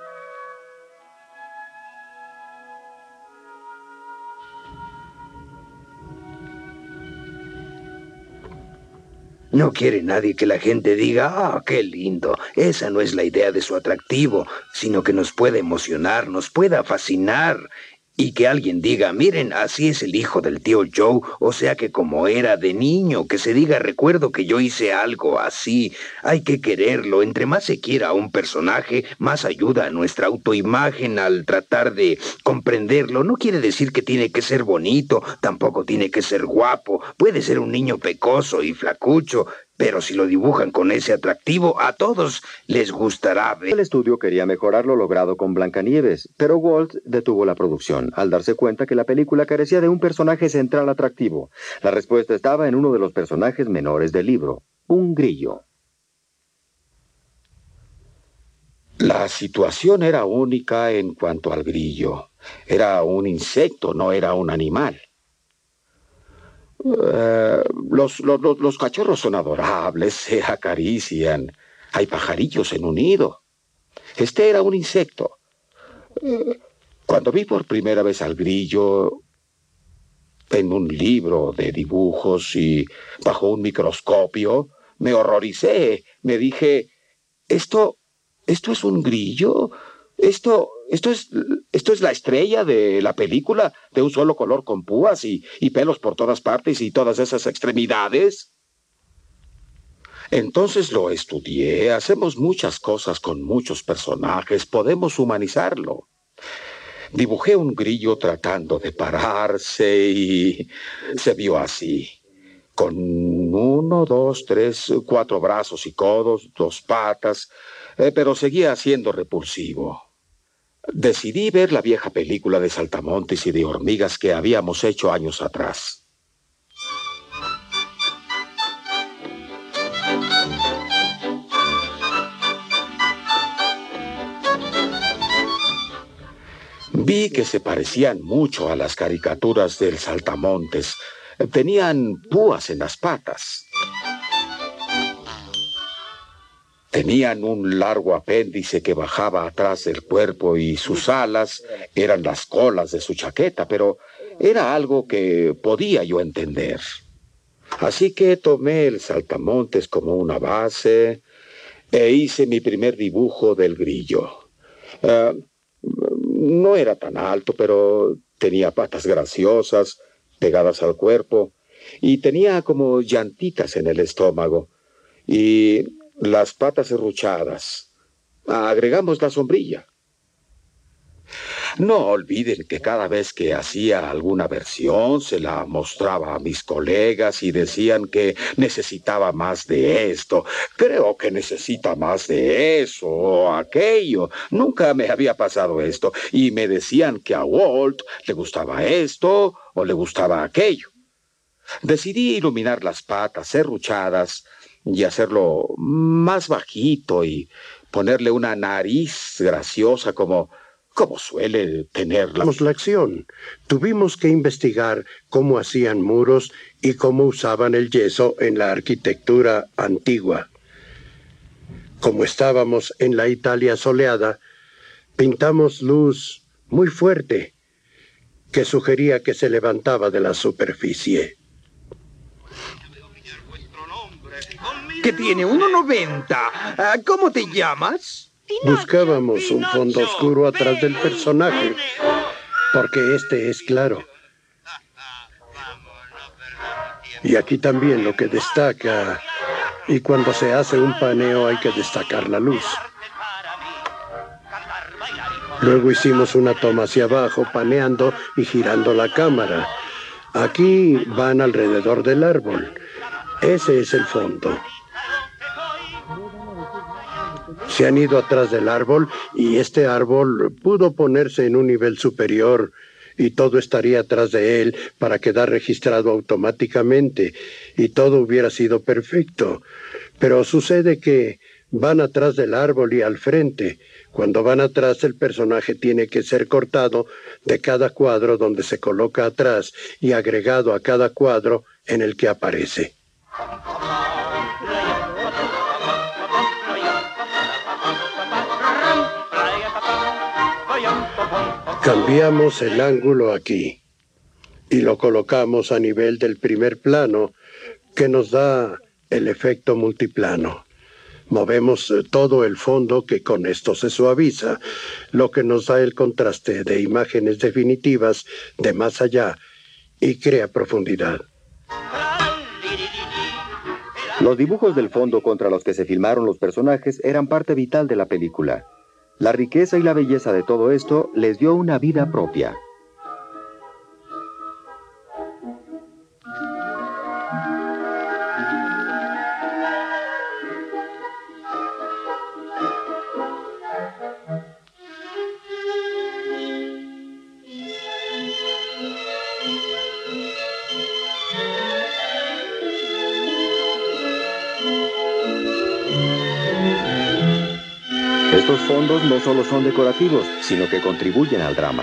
No quiere nadie que la gente diga, ¡ah, qué lindo! Esa no es la idea de su atractivo, sino que nos pueda emocionar, nos pueda fascinar Y que alguien diga, miren, así es el hijo del tío Joe, o sea que como era de niño, que se diga, recuerdo que yo hice algo así. Hay que quererlo. Entre más se quiera a un personaje, más ayuda a nuestra autoimagen al tratar de comprenderlo. No quiere decir que tiene que ser bonito, tampoco tiene que ser guapo. Puede ser un niño pecoso y flacucho, pero si lo dibujan con ese atractivo, a todos les gustará ver. El estudio quería mejorar lo logrado con Blancanieves, pero Walt detuvo la producción al darse cuenta que la película carecía de un personaje central atractivo. La respuesta estaba en uno de los personajes menores del libro, un grillo. La situación era única en cuanto al grillo. Era un insecto, no era un animal. Los cachorros son adorables, se acarician. Hay pajarillos en un nido. Este era un insecto. Cuando vi por primera vez al grillo en un libro de dibujos y bajo un microscopio, me horroricé. Me dije, ¿esto es un grillo? ¿Esto es la estrella de la película, de un solo color con púas y pelos por todas partes y todas esas extremidades? Entonces lo estudié. Hacemos muchas cosas con muchos personajes. Podemos humanizarlo. Dibujé un grillo tratando de pararse y se vio así. Con 1, 2, 3, 4 brazos y codos, 2 patas, pero seguía siendo repulsivo. Decidí ver la vieja película de saltamontes y de hormigas que habíamos hecho años atrás. Vi que se parecían mucho a las caricaturas del saltamontes. Tenían púas en las patas. Tenían un largo apéndice que bajaba atrás del cuerpo y sus alas eran las colas de su chaqueta, pero era algo que podía yo entender. Así que tomé el saltamontes como una base e hice mi primer dibujo del grillo. No era tan alto, pero tenía patas graciosas pegadas al cuerpo y tenía como llantitas en el estómago y las patas serruchadas. Agregamos la sombrilla. No olviden que cada vez que hacía alguna versión se la mostraba a mis colegas y decían que necesitaba más de esto. Creo que necesita más de eso o aquello. Nunca me había pasado esto. Y me decían que a Walt le gustaba esto o le gustaba aquello. Decidí iluminar las patas serruchadas y hacerlo más bajito y ponerle una nariz graciosa como suele tenerla. La acción. Tuvimos que investigar cómo hacían muros y cómo usaban el yeso en la arquitectura antigua. Como estábamos en la Italia soleada, pintamos luz muy fuerte que sugería que se levantaba de la superficie. Que tiene 1,90. ¿Cómo te llamas? Buscábamos un fondo oscuro atrás del personaje, porque este es claro. Y aquí también lo que destaca, y cuando se hace un paneo hay que destacar la luz. Luego hicimos una toma hacia abajo, paneando y girando la cámara. Aquí van alrededor del árbol. Ese es el fondo. Se han ido atrás del árbol y este árbol pudo ponerse en un nivel superior y todo estaría atrás de él para quedar registrado automáticamente y todo hubiera sido perfecto. Pero sucede que van atrás del árbol y al frente. Cuando van atrás, el personaje tiene que ser cortado de cada cuadro donde se coloca atrás y agregado a cada cuadro en el que aparece. Cambiamos el ángulo aquí y lo colocamos a nivel del primer plano que nos da el efecto multiplano. Movemos todo el fondo, que con esto se suaviza, lo que nos da el contraste de imágenes definitivas de más allá y crea profundidad. Los dibujos del fondo contra los que se filmaron los personajes eran parte vital de la película. La riqueza y la belleza de todo esto les dio una vida propia. Estos fondos no solo son decorativos, sino que contribuyen al drama.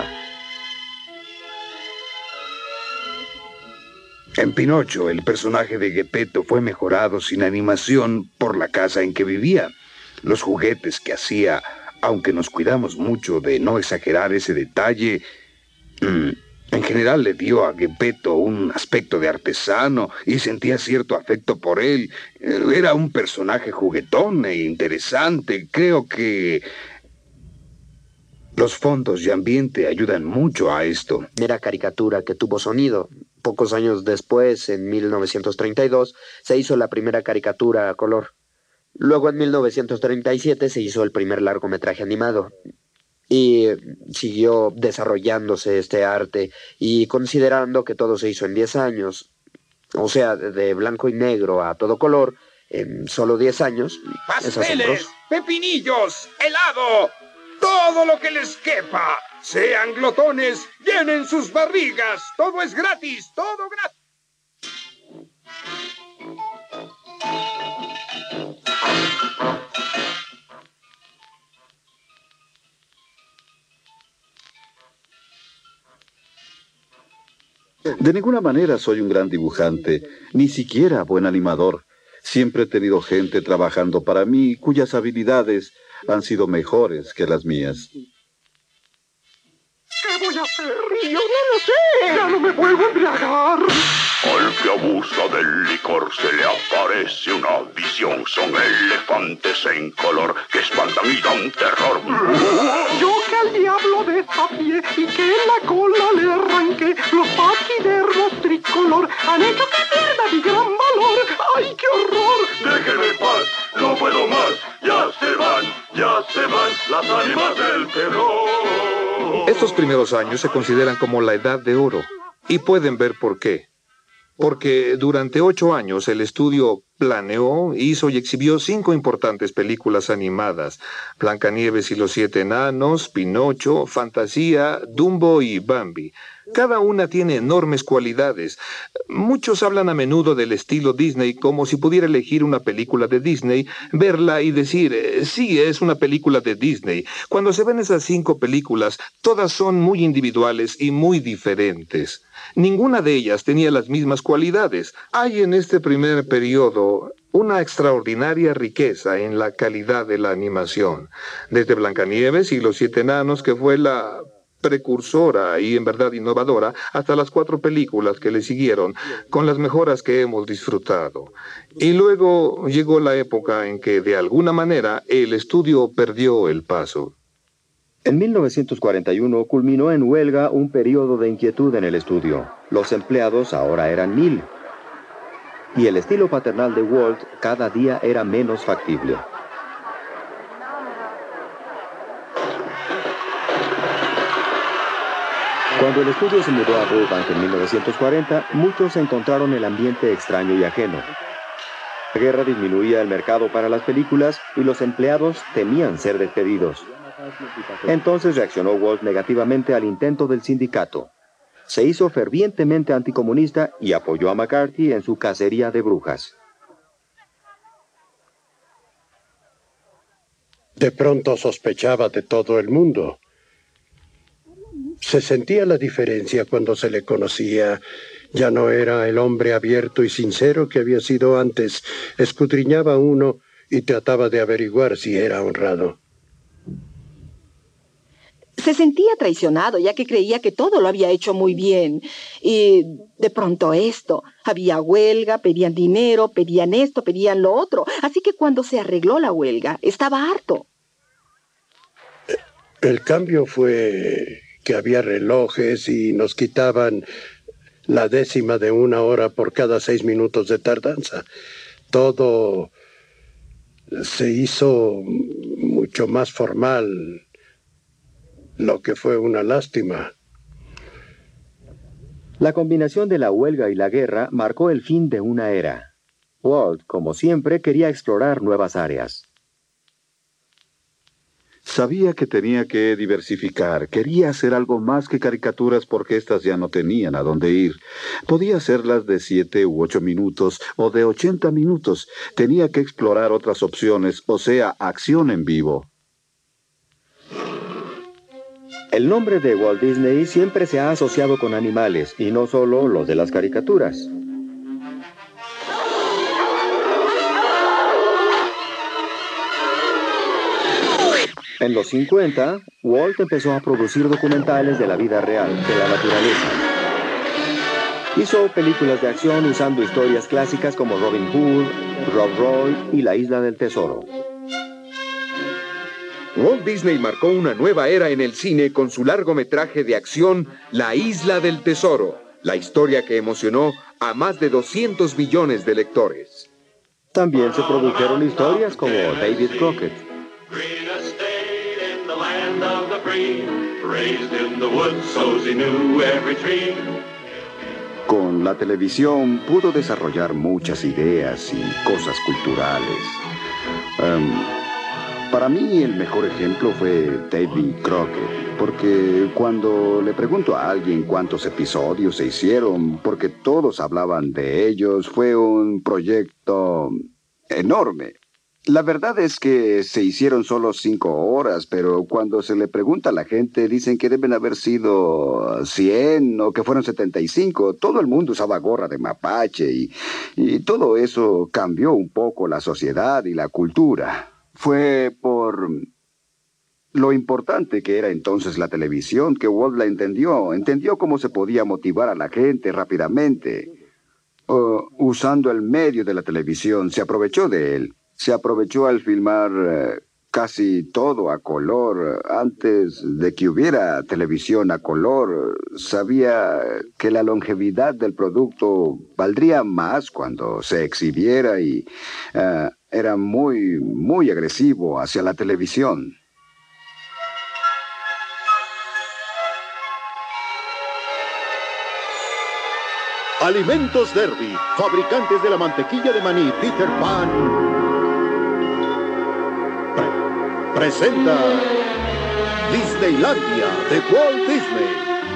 En Pinocho, el personaje de Geppetto fue mejorado sin animación por la casa en que vivía. Los juguetes que hacía, aunque nos cuidamos mucho de no exagerar ese detalle, en general le dio a Geppetto un aspecto de artesano y sentía cierto afecto por él. Era un personaje juguetón e interesante. Creo que los fondos de ambiente ayudan mucho a esto. Era caricatura que tuvo sonido. Pocos años después, en 1932, se hizo la primera caricatura a color. Luego, en 1937, se hizo el primer largometraje animado. Y siguió desarrollándose este arte, y considerando que todo se hizo en 10 años, o sea, de blanco y negro a todo color, en solo 10 años, es ¡pasteles, asombroso. pepinillos, helado! ¡Todo lo que les quepa! ¡Sean glotones! ¡Llenen sus barrigas! ¡Todo es gratis! ¡Todo gratis! De ninguna manera soy un gran dibujante, ni siquiera buen animador. Siempre he tenido gente trabajando para mí cuyas habilidades han sido mejores que las mías. ¿Qué voy a hacer? Yo no lo sé. Ya no me vuelvo a embriagar. Al que abusa del licor se le aparece una visión. Son elefantes en color que espantan y dan terror. Yo que al diablo desafié y que en la cola le arranqué, los paquidermos tricolor han hecho que pierda mi gran valor. ¡Ay, qué horror! Déjenme en paz, no puedo más. Ya se van las ánimas del terror. Estos primeros años se consideran como la edad de oro, y pueden ver por qué. Porque durante 8 años el estudio planeó, hizo y exhibió 5 importantes películas animadas: Blancanieves y los 7 enanos, Pinocho, Fantasía, Dumbo y Bambi. Cada una tiene enormes cualidades. Muchos hablan a menudo del estilo Disney como si pudiera elegir una película de Disney, verla y decir, sí, es una película de Disney. Cuando se ven esas 5 películas, todas son muy individuales y muy diferentes. Ninguna de ellas tenía las mismas cualidades. Hay en este primer periodo una extraordinaria riqueza en la calidad de la animación. Desde Blancanieves y los 7 enanos, que fue la precursora y en verdad innovadora, hasta las 4 películas que le siguieron, con las mejoras que hemos disfrutado. Y luego llegó la época en que, de alguna manera, el estudio perdió el paso. En 1941 culminó en huelga un periodo de inquietud en el estudio. Los empleados ahora eran 1000. Y el estilo paternal de Walt cada día era menos factible. Cuando el estudio se mudó a Burbank en 1940, muchos encontraron el ambiente extraño y ajeno. La guerra disminuía el mercado para las películas y los empleados temían ser despedidos. Entonces reaccionó Walt negativamente al intento del sindicato. Se hizo fervientemente anticomunista y apoyó a McCarthy en su cacería de brujas. De pronto sospechaba de todo el mundo. Se sentía la diferencia cuando se le conocía. Ya no era el hombre abierto y sincero que había sido antes. Escudriñaba a uno y trataba de averiguar si era honrado. Se sentía traicionado, ya que creía que todo lo había hecho muy bien. Y de pronto esto. Había huelga, pedían dinero, pedían esto, pedían lo otro. Así que cuando se arregló la huelga, estaba harto. El cambio fue que había relojes y nos quitaban la décima de 1 hora por cada 6 minutos de tardanza. Todo se hizo mucho más formal, lo que fue una lástima. La combinación de la huelga y la guerra marcó el fin de una era. Walt, como siempre, quería explorar nuevas áreas. Sabía que tenía que diversificar, quería hacer algo más que caricaturas porque éstas ya no tenían a dónde ir. Podía hacerlas de 7 u 8 minutos o de 80 minutos. Tenía que explorar otras opciones, o sea, acción en vivo. El nombre de Walt Disney siempre se ha asociado con animales, y no solo los de las caricaturas. En los 50, Walt empezó a producir documentales de la vida real, de la naturaleza. Hizo películas de acción usando historias clásicas como Robin Hood, Rob Roy y La Isla del Tesoro. Walt Disney marcó una nueva era en el cine con su largometraje de acción La Isla del Tesoro, la historia que emocionó a más de 200 millones de lectores. También se produjeron historias como David Crockett. Con la televisión pudo desarrollar muchas ideas y cosas culturales. Para mí el mejor ejemplo fue David Crockett, porque cuando le pregunto a alguien cuántos episodios se hicieron, porque todos hablaban de ellos, fue un proyecto enorme. La verdad es que se hicieron solo 5 horas, pero cuando se le pregunta a la gente, dicen que deben haber sido 100 o que fueron 75. Todo el mundo usaba gorra de mapache y todo eso cambió un poco la sociedad y la cultura. Fue por lo importante que era entonces la televisión que Walt la entendió cómo se podía motivar a la gente rápidamente. Usando el medio de la televisión, se aprovechó de él. Se aprovechó al filmar casi todo a color. Antes de que hubiera televisión a color, sabía que la longevidad del producto valdría más cuando se exhibiera y era muy, muy agresivo hacia la televisión. Alimentos Derby, fabricantes de la mantequilla de maní Peter Pan, presenta Disneylandia de Walt Disney.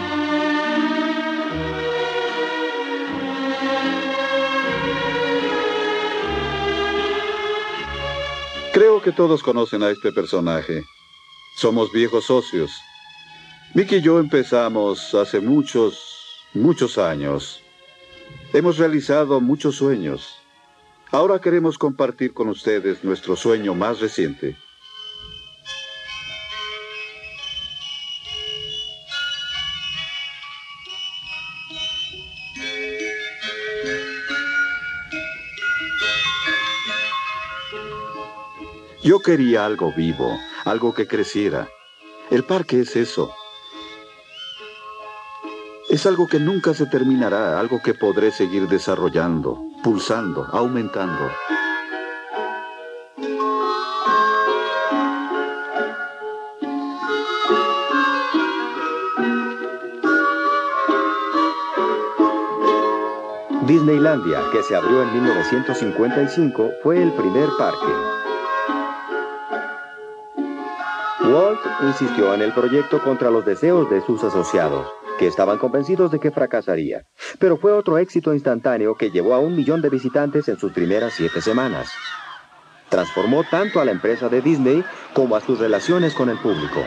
Creo que todos conocen a este personaje. Somos viejos socios. Mickey y yo empezamos hace muchos años. Hemos realizado muchos sueños. Ahora queremos compartir con ustedes nuestro sueño más reciente. Yo quería algo vivo, algo que creciera. El parque es eso. Es algo que nunca se terminará, algo que podré seguir desarrollando, pulsando, aumentando. Disneylandia, que se abrió en 1955, fue el primer parque. Walt insistió en el proyecto contra los deseos de sus asociados, que estaban convencidos de que fracasaría. Pero fue otro éxito instantáneo que llevó a 1 millón de visitantes en sus primeras 7 semanas. Transformó tanto a la empresa de Disney como a sus relaciones con el público.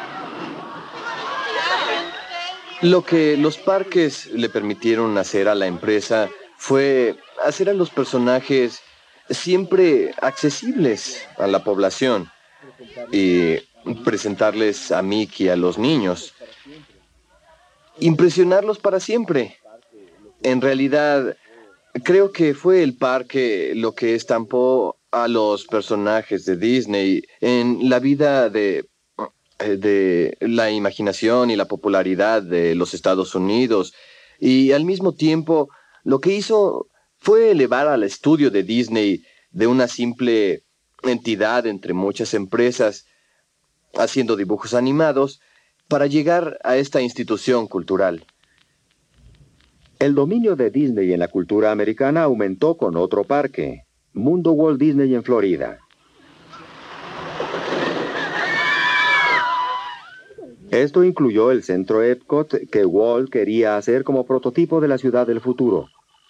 Lo que los parques le permitieron hacer a la empresa fue hacer a los personajes siempre accesibles a la población. Y presentarles a Mickey a los niños. Impresionarlos para siempre. En realidad, creo que fue el parque lo que estampó a los personajes de Disney en la vida de la imaginación y la popularidad de los Estados Unidos. Y al mismo tiempo, lo que hizo fue elevar al estudio de Disney de una simple entidad entre muchas empresas, haciendo dibujos animados, para llegar a esta institución cultural. El dominio de Disney en la cultura americana aumentó con otro parque, Mundo Walt Disney en Florida. Esto incluyó el centro Epcot que Walt quería hacer como prototipo de la ciudad del futuro.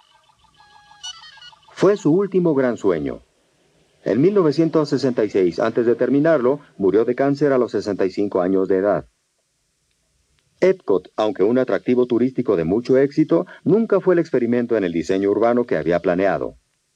Fue su último gran sueño. En 1966, antes de terminarlo, murió de cáncer a los 65 años de edad. Epcot, aunque un atractivo turístico de mucho éxito, nunca fue el experimento en el diseño urbano que había planeado.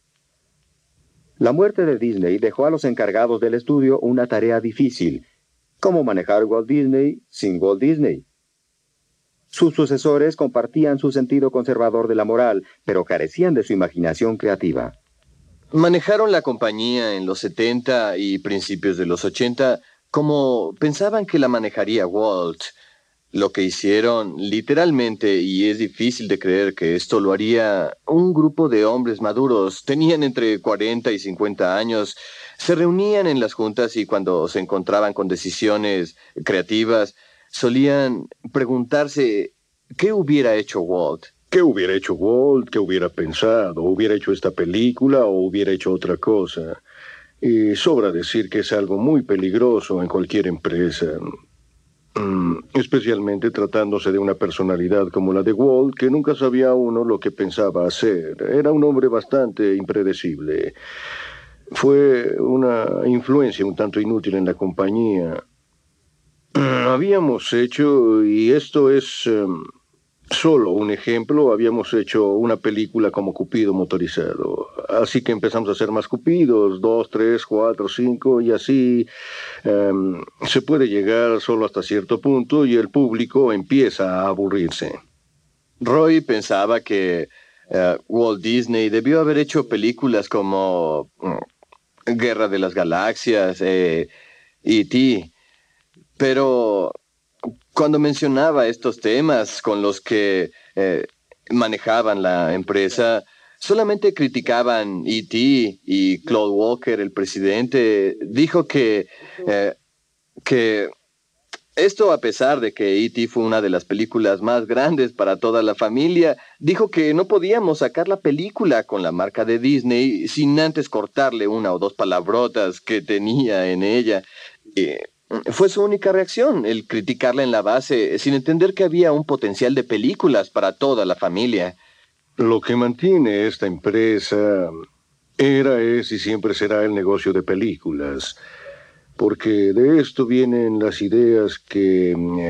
La muerte de Disney dejó a los encargados del estudio una tarea difícil: cómo manejar Walt Disney sin Walt Disney. Sus sucesores compartían su sentido conservador de la moral, pero carecían de su imaginación creativa. Manejaron la compañía en los 70 y principios de los 80 como pensaban que la manejaría Walt. Lo que hicieron, literalmente, y es difícil de creer que esto lo haría un grupo de hombres maduros, tenían entre 40 y 50 años, se reunían en las juntas y cuando se encontraban con decisiones creativas, solían preguntarse ¿qué hubiera hecho Walt? ¿Qué hubiera hecho Walt? ¿Qué hubiera pensado? ¿Hubiera hecho esta película o hubiera hecho otra cosa? Y sobra decir que es algo muy peligroso en cualquier empresa. Especialmente tratándose de una personalidad como la de Walt, que nunca sabía uno lo que pensaba hacer. Era un hombre bastante impredecible. Fue una influencia un tanto inútil en la compañía. Habíamos hecho, y esto es solo un ejemplo, habíamos hecho una película como Cupido motorizado. Así que empezamos a hacer más Cupidos, 2, 3, 4, 5, y así se puede llegar solo hasta cierto punto y el público empieza a aburrirse. Roy pensaba que Walt Disney debió haber hecho películas como Guerra de las Galaxias, E.T., pero cuando mencionaba estos temas con los que manejaban la empresa, solamente criticaban E.T. y Claude Walker, el presidente, dijo que esto, a pesar de que E.T. fue una de las películas más grandes para toda la familia, dijo que no podíamos sacar la película con la marca de Disney sin antes cortarle una o dos palabrotas que tenía en ella. Fue su única reacción, el criticarla en la base, sin entender que había un potencial de películas para toda la familia. Lo que mantiene esta empresa es y siempre será el negocio de películas, porque de esto vienen las ideas que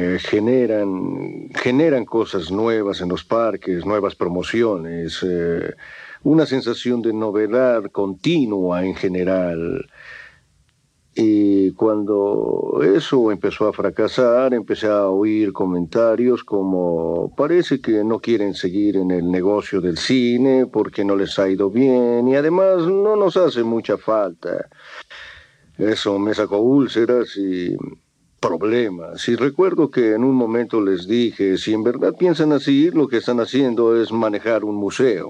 generan cosas nuevas en los parques, nuevas promociones, una sensación de novedad continua en general. Y cuando eso empezó a fracasar, empecé a oír comentarios como parece que no quieren seguir en el negocio del cine porque no les ha ido bien y además no nos hace mucha falta. Eso me sacó úlceras y problemas. Y recuerdo que en un momento les dije, si en verdad piensan así, lo que están haciendo es manejar un museo.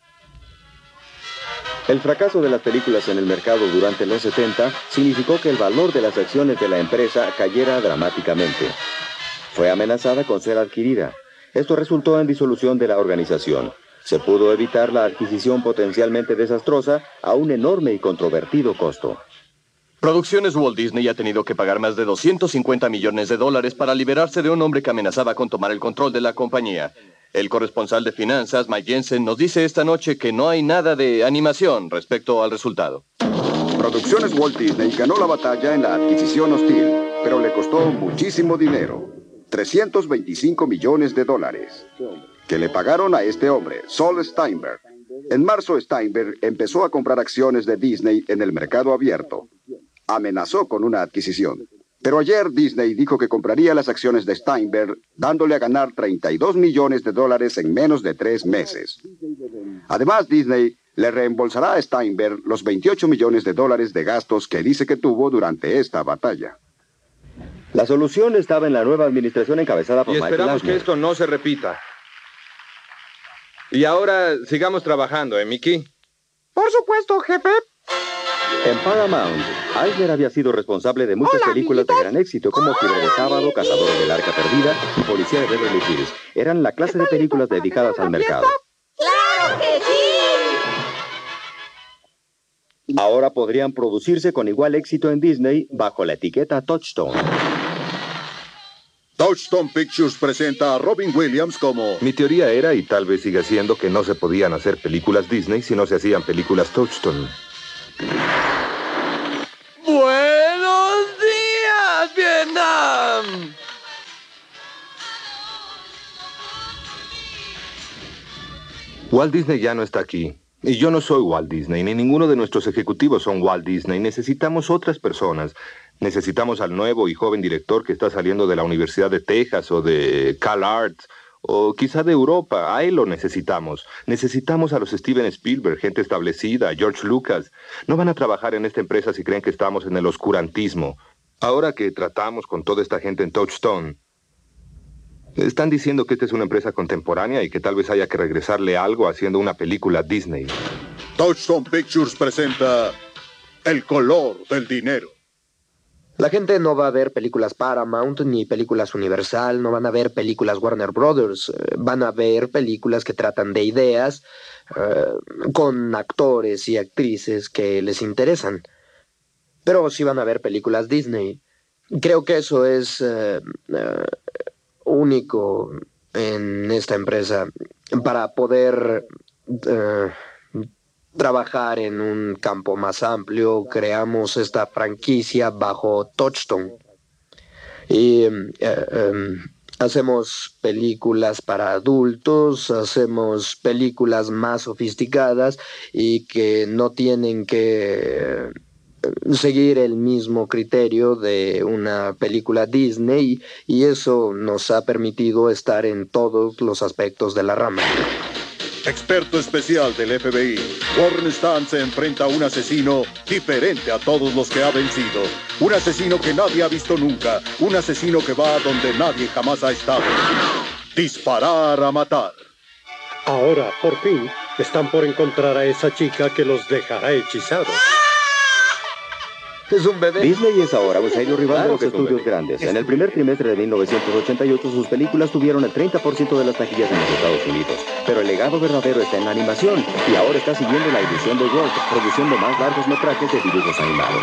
El fracaso de las películas en el mercado durante los 70 significó que el valor de las acciones de la empresa cayera dramáticamente. Fue amenazada con ser adquirida. Esto resultó en disolución de la organización. Se pudo evitar la adquisición potencialmente desastrosa a un enorme y controvertido costo. Producciones Walt Disney ha tenido que pagar más de $250 millones para liberarse de un hombre que amenazaba con tomar el control de la compañía. El corresponsal de finanzas, Mike Jensen, nos dice esta noche que no hay nada de animación respecto al resultado. Producciones Walt Disney ganó la batalla en la adquisición hostil, pero le costó muchísimo dinero. $325 millones, que le pagaron a este hombre, Saul Steinberg. En marzo, Steinberg empezó a comprar acciones de Disney en el mercado abierto. Amenazó con una adquisición. Pero ayer Disney dijo que compraría las acciones de Steinberg, dándole a ganar $32 millones en menos de 3 meses. Además, Disney le reembolsará a Steinberg los $28 millones de gastos que dice que tuvo durante esta batalla. La solución estaba en la nueva administración encabezada por Michael esperamos Eisner. que esto no se repita. Y ahora sigamos trabajando, Mickey? Por supuesto, jefe. En Paramount, Eisner había sido responsable de muchas películas de gran éxito como Fiebre de Sábado, Cazadores del Arca Perdida y Policía de Beverly Hills. Eran la clase de películas dedicadas al mercado. ¡Claro que sí! Ahora podrían producirse con igual éxito en Disney bajo la etiqueta Touchstone. Touchstone Pictures presenta a Robin Williams como... Mi teoría era, y tal vez siga siendo, que no se podían hacer películas Disney si no se hacían películas Touchstone. ¡Buenos días, Vietnam! Walt Disney ya no está aquí. Y yo no soy Walt Disney, ni ninguno de nuestros ejecutivos son Walt Disney. Necesitamos otras personas. Necesitamos al nuevo y joven director que está saliendo de la Universidad de Texas o de CalArts, o quizá de Europa. A él lo necesitamos. Necesitamos a los Steven Spielberg, gente establecida, a George Lucas. No van a trabajar en esta empresa si creen que estamos en el oscurantismo. Ahora que tratamos con toda esta gente en Touchstone, están diciendo que esta es una empresa contemporánea y que tal vez haya que regresarle algo haciendo una película Disney. Touchstone Pictures presenta El color del dinero. La gente no va a ver películas Paramount ni películas Universal, no van a ver películas Warner Brothers, van a ver películas que tratan de ideas con actores y actrices que les interesan. Pero sí van a ver películas Disney. Creo que eso es único en esta empresa para poder trabajar en un campo más amplio. Creamos esta franquicia bajo Touchstone y hacemos películas para adultos, hacemos películas más sofisticadas y que no tienen que seguir el mismo criterio de una película Disney, y eso nos ha permitido estar en todos los aspectos de la rama. Experto especial del FBI, Warren Stan se enfrenta a un asesino diferente a todos los que ha vencido. Un asesino que nadie ha visto nunca. Un asesino que va a donde nadie jamás ha estado. Disparar a matar. Ahora, por fin, están por encontrar a esa chica que los dejará hechizados. Es un bebé. Disney es ahora un serio rival de los estudios grandes. En el primer trimestre de 1988 sus películas tuvieron el 30% de las taquillas en los Estados Unidos. Pero el legado verdadero está en la animación y ahora está siguiendo la ilusión de Walt, produciendo más largometrajes de dibujos animados.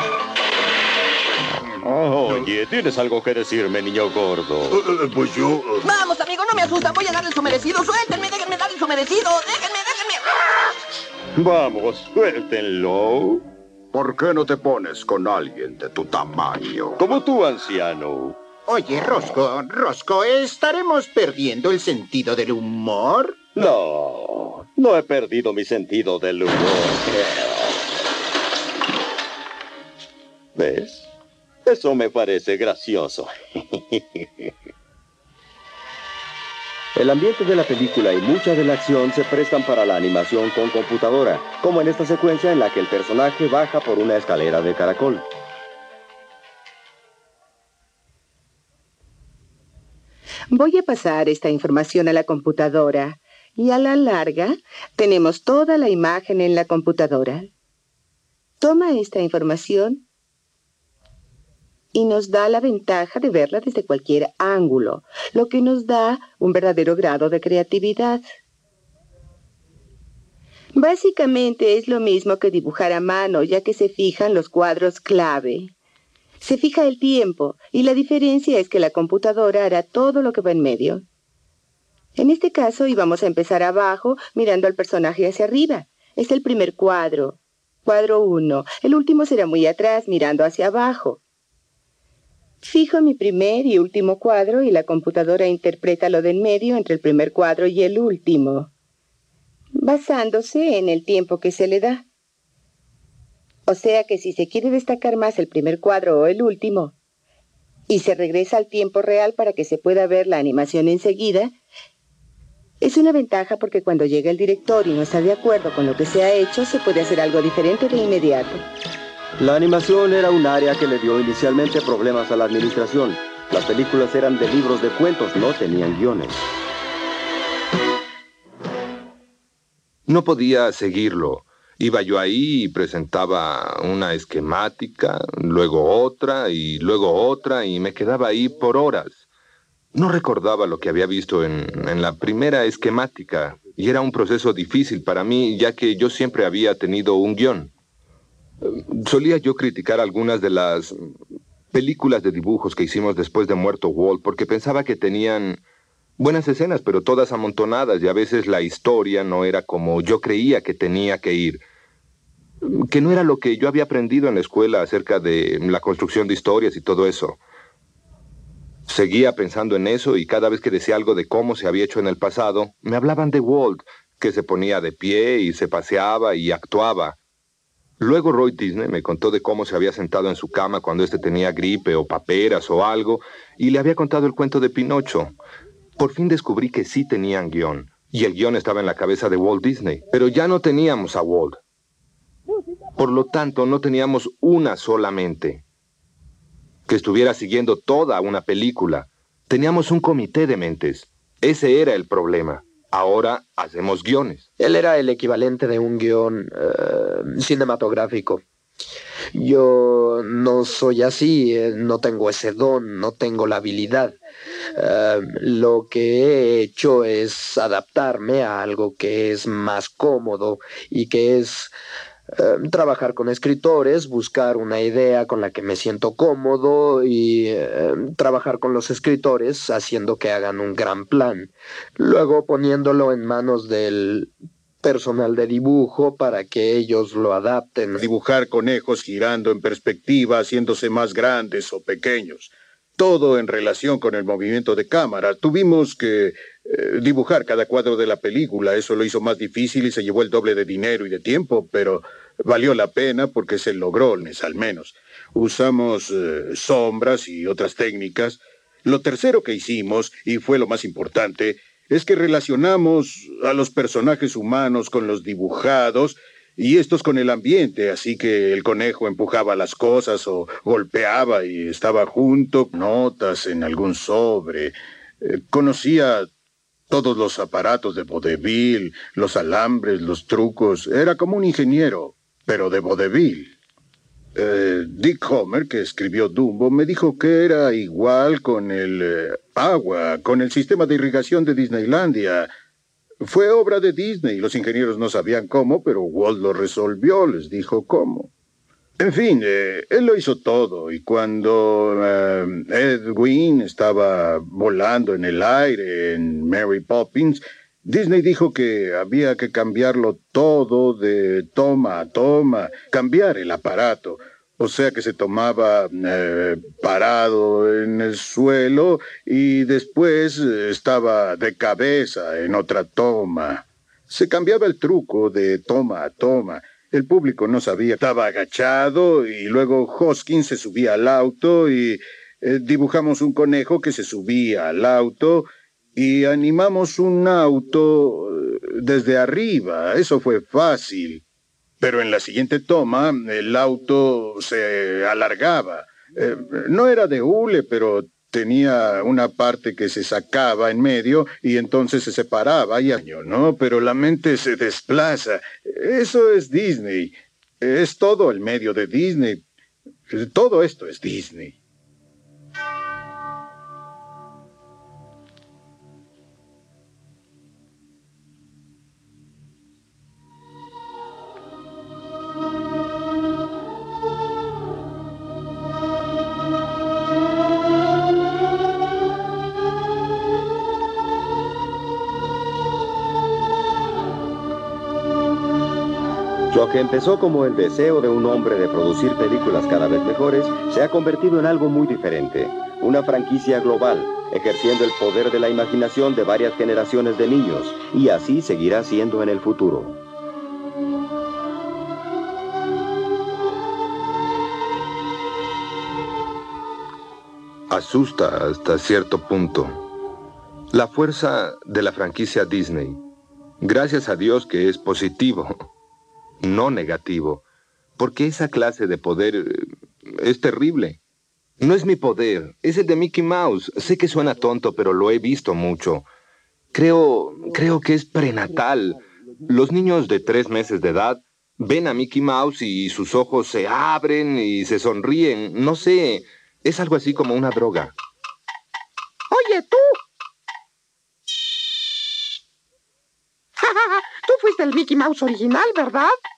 Oye, ¿tienes algo que decirme, niño gordo? Pues yo... Vamos, amigo, no me asustan. Voy a darle su merecido. Suéltenme, déjenme darle su merecido. Déjenme. Vamos, suéltenlo. ¿Por qué no te pones con alguien de tu tamaño? Como tú, anciano. Oye, Rosco, ¿estaremos perdiendo el sentido del humor? No, no he perdido mi sentido del humor. ¿Ves? Eso me parece gracioso. El ambiente de la película y mucha de la acción se prestan para la animación con computadora, como en esta secuencia en la que el personaje baja por una escalera de caracol. Voy a pasar esta información a la computadora y a la larga tenemos toda la imagen en la computadora. Toma esta información y nos da la ventaja de verla desde cualquier ángulo, lo que nos da un verdadero grado de creatividad. Básicamente es lo mismo que dibujar a mano, ya que se fijan los cuadros clave. Se fija el tiempo, y la diferencia es que la computadora hará todo lo que va en medio. En este caso íbamos a empezar abajo, mirando al personaje hacia arriba. Es el primer cuadro. Cuadro 1. El último será muy atrás, mirando hacia abajo. Fijo mi primer y último cuadro y la computadora interpreta lo de en medio entre el primer cuadro y el último, basándose en el tiempo que se le da. O sea que si se quiere destacar más el primer cuadro o el último, y se regresa al tiempo real para que se pueda ver la animación enseguida, es una ventaja porque cuando llega el director y no está de acuerdo con lo que se ha hecho, se puede hacer algo diferente de inmediato. La animación era un área que le dio inicialmente problemas a la administración. Las películas eran de libros de cuentos, no tenían guiones. No podía seguirlo. Iba yo ahí y presentaba una esquemática, luego otra y me quedaba ahí por horas. No recordaba lo que había visto en la primera esquemática y era un proceso difícil para mí, ya que yo siempre había tenido un guión. Solía yo criticar algunas de las películas de dibujos que hicimos después de muerto Walt porque pensaba que tenían buenas escenas, pero todas amontonadas, y a veces la historia no era como yo creía que tenía que ir. Que no era lo que yo había aprendido en la escuela acerca de la construcción de historias y todo eso. Seguía pensando en eso y cada vez que decía algo de cómo se había hecho en el pasado, me hablaban de Walt, que se ponía de pie y se paseaba y actuaba. Luego Roy Disney me contó de cómo se había sentado en su cama cuando éste tenía gripe o paperas o algo, y le había contado el cuento de Pinocho. Por fin descubrí que sí tenían guión, y el guión estaba en la cabeza de Walt Disney, pero ya no teníamos a Walt. Por lo tanto, no teníamos una solamente que estuviera siguiendo toda una película. Teníamos un comité de mentes. Ese era el problema. Ahora hacemos guiones. Él era el equivalente de un guión cinematográfico. Yo no soy así, no tengo ese don, no tengo la habilidad. Lo que he hecho es adaptarme a algo que es más cómodo y que es trabajar con escritores, buscar una idea con la que me siento cómodo y trabajar con los escritores haciendo que hagan un gran plan. Luego poniéndolo en manos del personal de dibujo para que ellos lo adapten. Dibujar conejos girando en perspectiva, haciéndose más grandes o pequeños. Todo en relación con el movimiento de cámara. Tuvimos que dibujar cada cuadro de la película. Eso lo hizo más difícil y se llevó el doble de dinero y de tiempo, pero valió la pena porque se logró, al menos. Usamos sombras y otras técnicas. Lo tercero que hicimos, y fue lo más importante, es que relacionamos a los personajes humanos con los dibujados y estos con el ambiente, así que el conejo empujaba las cosas o golpeaba y estaba junto, notas en algún sobre. Conocía todos los aparatos de vodevil, los alambres, los trucos. Era como un ingeniero, pero de vodevil. Dick Homer, que escribió Dumbo, me dijo que era igual con el agua, con el sistema de irrigación de Disneylandia. Fue obra de Disney. Los ingenieros no sabían cómo, pero Walt lo resolvió, les dijo cómo. En fin, él lo hizo todo, y cuando Edwin estaba volando en el aire en Mary Poppins, Disney dijo que había que cambiarlo todo de toma a toma, cambiar el aparato. O sea que se tomaba parado en el suelo y después estaba de cabeza en otra toma. Se cambiaba el truco de toma a toma. El público no sabía, estaba agachado y luego Hoskins se subía al auto y dibujamos un conejo que se subía al auto y animamos un auto desde arriba. Eso fue fácil. Pero en la siguiente toma, el auto se alargaba. No era de hule, pero tenía una parte que se sacaba en medio y entonces se separaba. ¿No? Pero la mente se desplaza. Eso es Disney. Es todo el medio de Disney. Todo esto es Disney. Lo que empezó como el deseo de un hombre de producir películas cada vez mejores, se ha convertido en algo muy diferente. Una franquicia global, ejerciendo el poder de la imaginación de varias generaciones de niños, y así seguirá siendo en el futuro. asusta hasta cierto punto. La fuerza de la franquicia Disney. Gracias a Dios que es positivo, no negativo, porque esa clase de poder es terrible. No es mi poder, es el de Mickey Mouse. Sé que suena tonto, pero lo he visto mucho. Creo que es prenatal. Los niños de 3 meses de edad ven a Mickey Mouse y sus ojos se abren y se sonríen. No sé, es algo así como una droga. Oye, tú. Tú fuiste el Mickey Mouse original, ¿verdad?